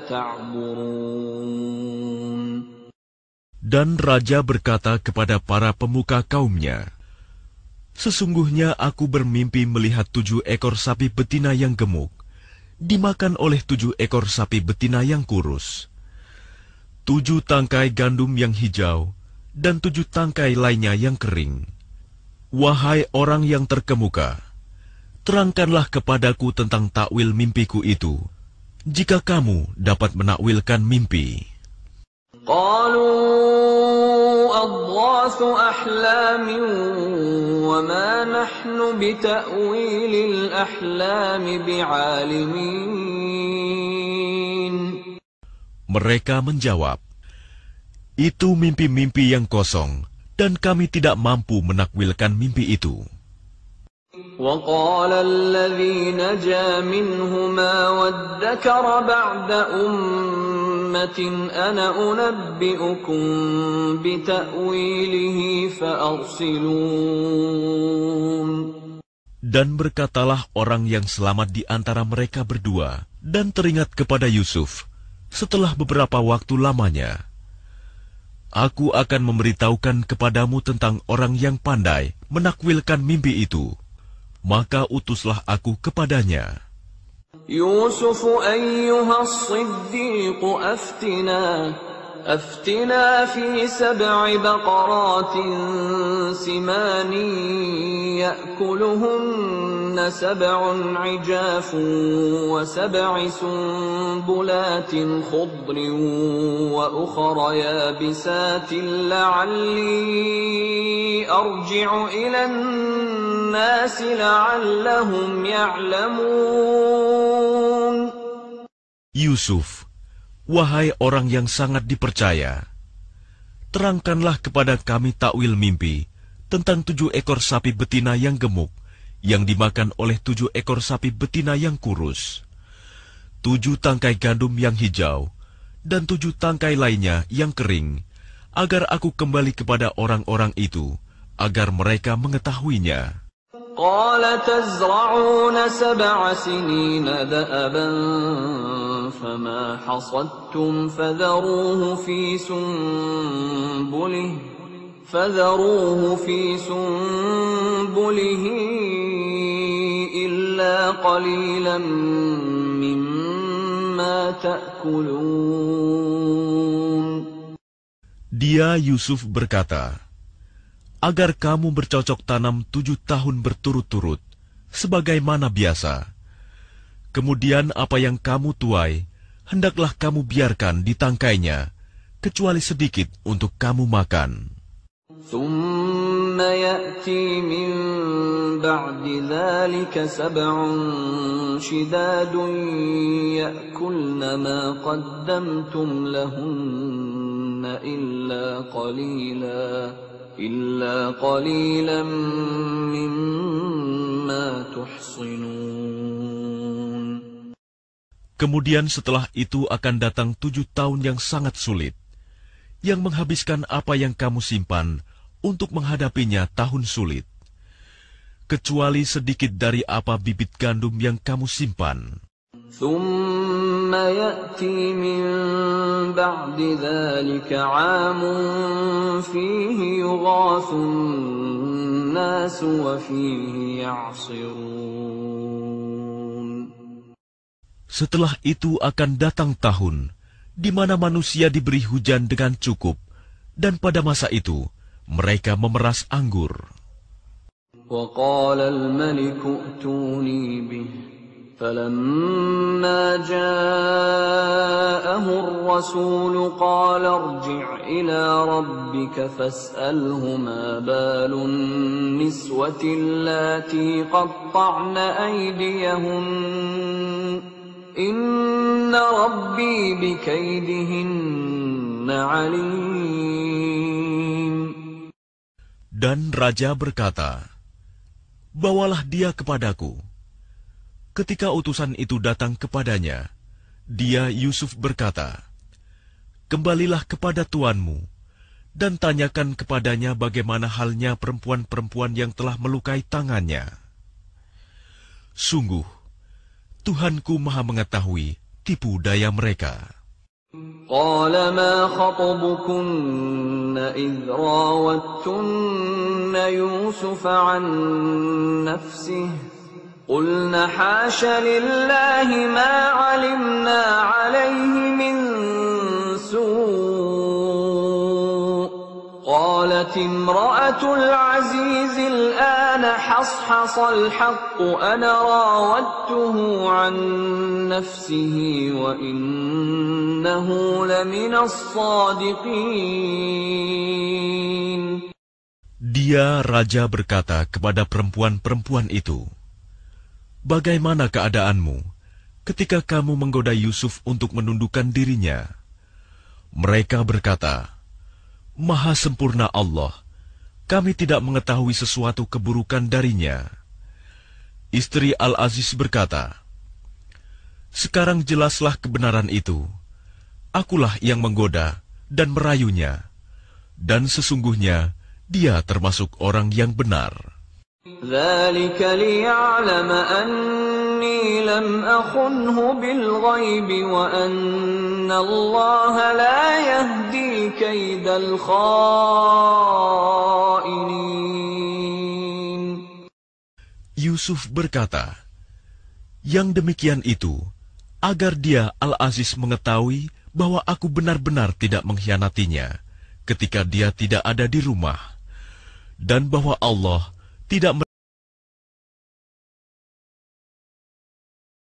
تعبرون. Dan raja berkata kepada para pemuka kaumnya, sesungguhnya aku bermimpi melihat tujuh ekor sapi betina yang gemuk dimakan oleh tujuh ekor sapi betina yang kurus, tujuh tangkai gandum yang hijau, dan tujuh tangkai lainnya yang kering. Wahai orang yang terkemuka, terangkanlah kepadaku tentang takwil mimpiku itu, jika kamu dapat menakwilkan mimpi. Qalu adghathu ahlamin wa ma nahnu bita'wilil ahlami bi'alimin. Mereka menjawab, itu mimpi-mimpi yang kosong, dan kami tidak mampu menakwilkan mimpi itu. وَقَالَ الَّذِي نَجَا مِنْهُمَا وَادَّكَرَ بَعْدَ أُمَّةٍ أَنَا أُنَبِّئُكُم بِتَأْوِيلِهِ فَأَرْسِلُونِ. Dan berkatalah orang yang selamat di antara mereka berdua, dan teringat kepada Yusuf, setelah beberapa waktu lamanya, aku akan memberitahukan kepadamu tentang orang yang pandai menakwilkan mimpi itu. Maka utuslah aku kepadanya. Yusuf ayyuha as-siddiq aftina aftina fi sab'i baqaratin simanin ya'kuluhunna sab'un 'ijafun wa sab'i sunbulatin khudrin wa ukhra yabisatin la'alli arji'u ila الناس لعلهم يعلمون. Yusuf, wahai orang yang sangat dipercaya, terangkanlah kepada kami takwil mimpi tentang tujuh ekor sapi betina yang gemuk yang dimakan oleh tujuh ekor sapi betina yang kurus, tujuh tangkai gandum yang hijau, dan tujuh tangkai lainnya yang kering, agar aku kembali kepada orang-orang itu, agar mereka mengetahuinya. قال تزرعون سبع سنين دأبا فما حصدتم فذروه في سنبله فذروه في سنبله إلا قليلا مما تأكلون. Dia Yusuf berkata, agar kamu bercocok tanam tujuh tahun berturut-turut, sebagaimana biasa. Kemudian apa yang kamu tuai, hendaklah kamu biarkan ditangkainya, kecuali sedikit untuk kamu makan. ثم يأتي من بعد ذلك سبع شداد يأكلن ما قدمتم لهن إلا قليلا إلا قليلا مما تحصنون. Kemudian setelah itu akan datang tujuh tahun yang sangat sulit, yang menghabiskan apa yang kamu simpan untuk menghadapinya tahun sulit, kecuali sedikit dari apa bibit gandum yang kamu simpan. ثم يأتي من بعد ذلك عام فيه يغاث الناس وفيه يعصرون. Setelah itu akan datang tahun di mana manusia diberi hujan dengan cukup, dan pada masa itu mereka memeras anggur. وقال الملك ائتوني به فلما جاءه الرسول قال ارجع إلى ربك فاسأله ما بال النسوة اللاتي قطعن أيديهن Inna Rabbi bikaidihinna alim. Dan raja berkata, "Bawalah dia kepadaku." Ketika utusan itu datang kepadanya, dia Yusuf berkata, "Kembalilah kepada tuanmu, dan tanyakan kepadanya bagaimana halnya perempuan-perempuan yang telah melukai tangannya. Sungguh, Tuhanku Maha mengetahui tipu daya mereka." Qala ma khatabukunna idh rawattunna Yusuf an nafsihi qulna hasha lillahi ma alimna alayhi min su' qalat imra'atul aziz al-ana hashasa al-haqq ana rawattuhu an nafsihi wa innahu lamina as-sadiqin. Dia raja berkata kepada perempuan-perempuan itu, "Bagaimana keadaanmu ketika kamu menggoda Yusuf untuk menundukkan dirinya?" Mereka berkata, "Maha sempurna Allah, kami tidak mengetahui sesuatu keburukan darinya." Istri Al-Aziz berkata, "Sekarang jelaslah kebenaran itu. Akulah yang menggoda dan merayunya, dan sesungguhnya dia termasuk orang yang benar." ذلك ليعلم أني لم أخنه بالغيب وأن الله لا يهدي كيد الخائنين. Yusuf berkata, "Yang demikian itu agar dia Al-Aziz mengetahui bahwa aku benar-benar tidak mengkhianatinya ketika dia tidak ada di rumah, dan bahwa Allah tidak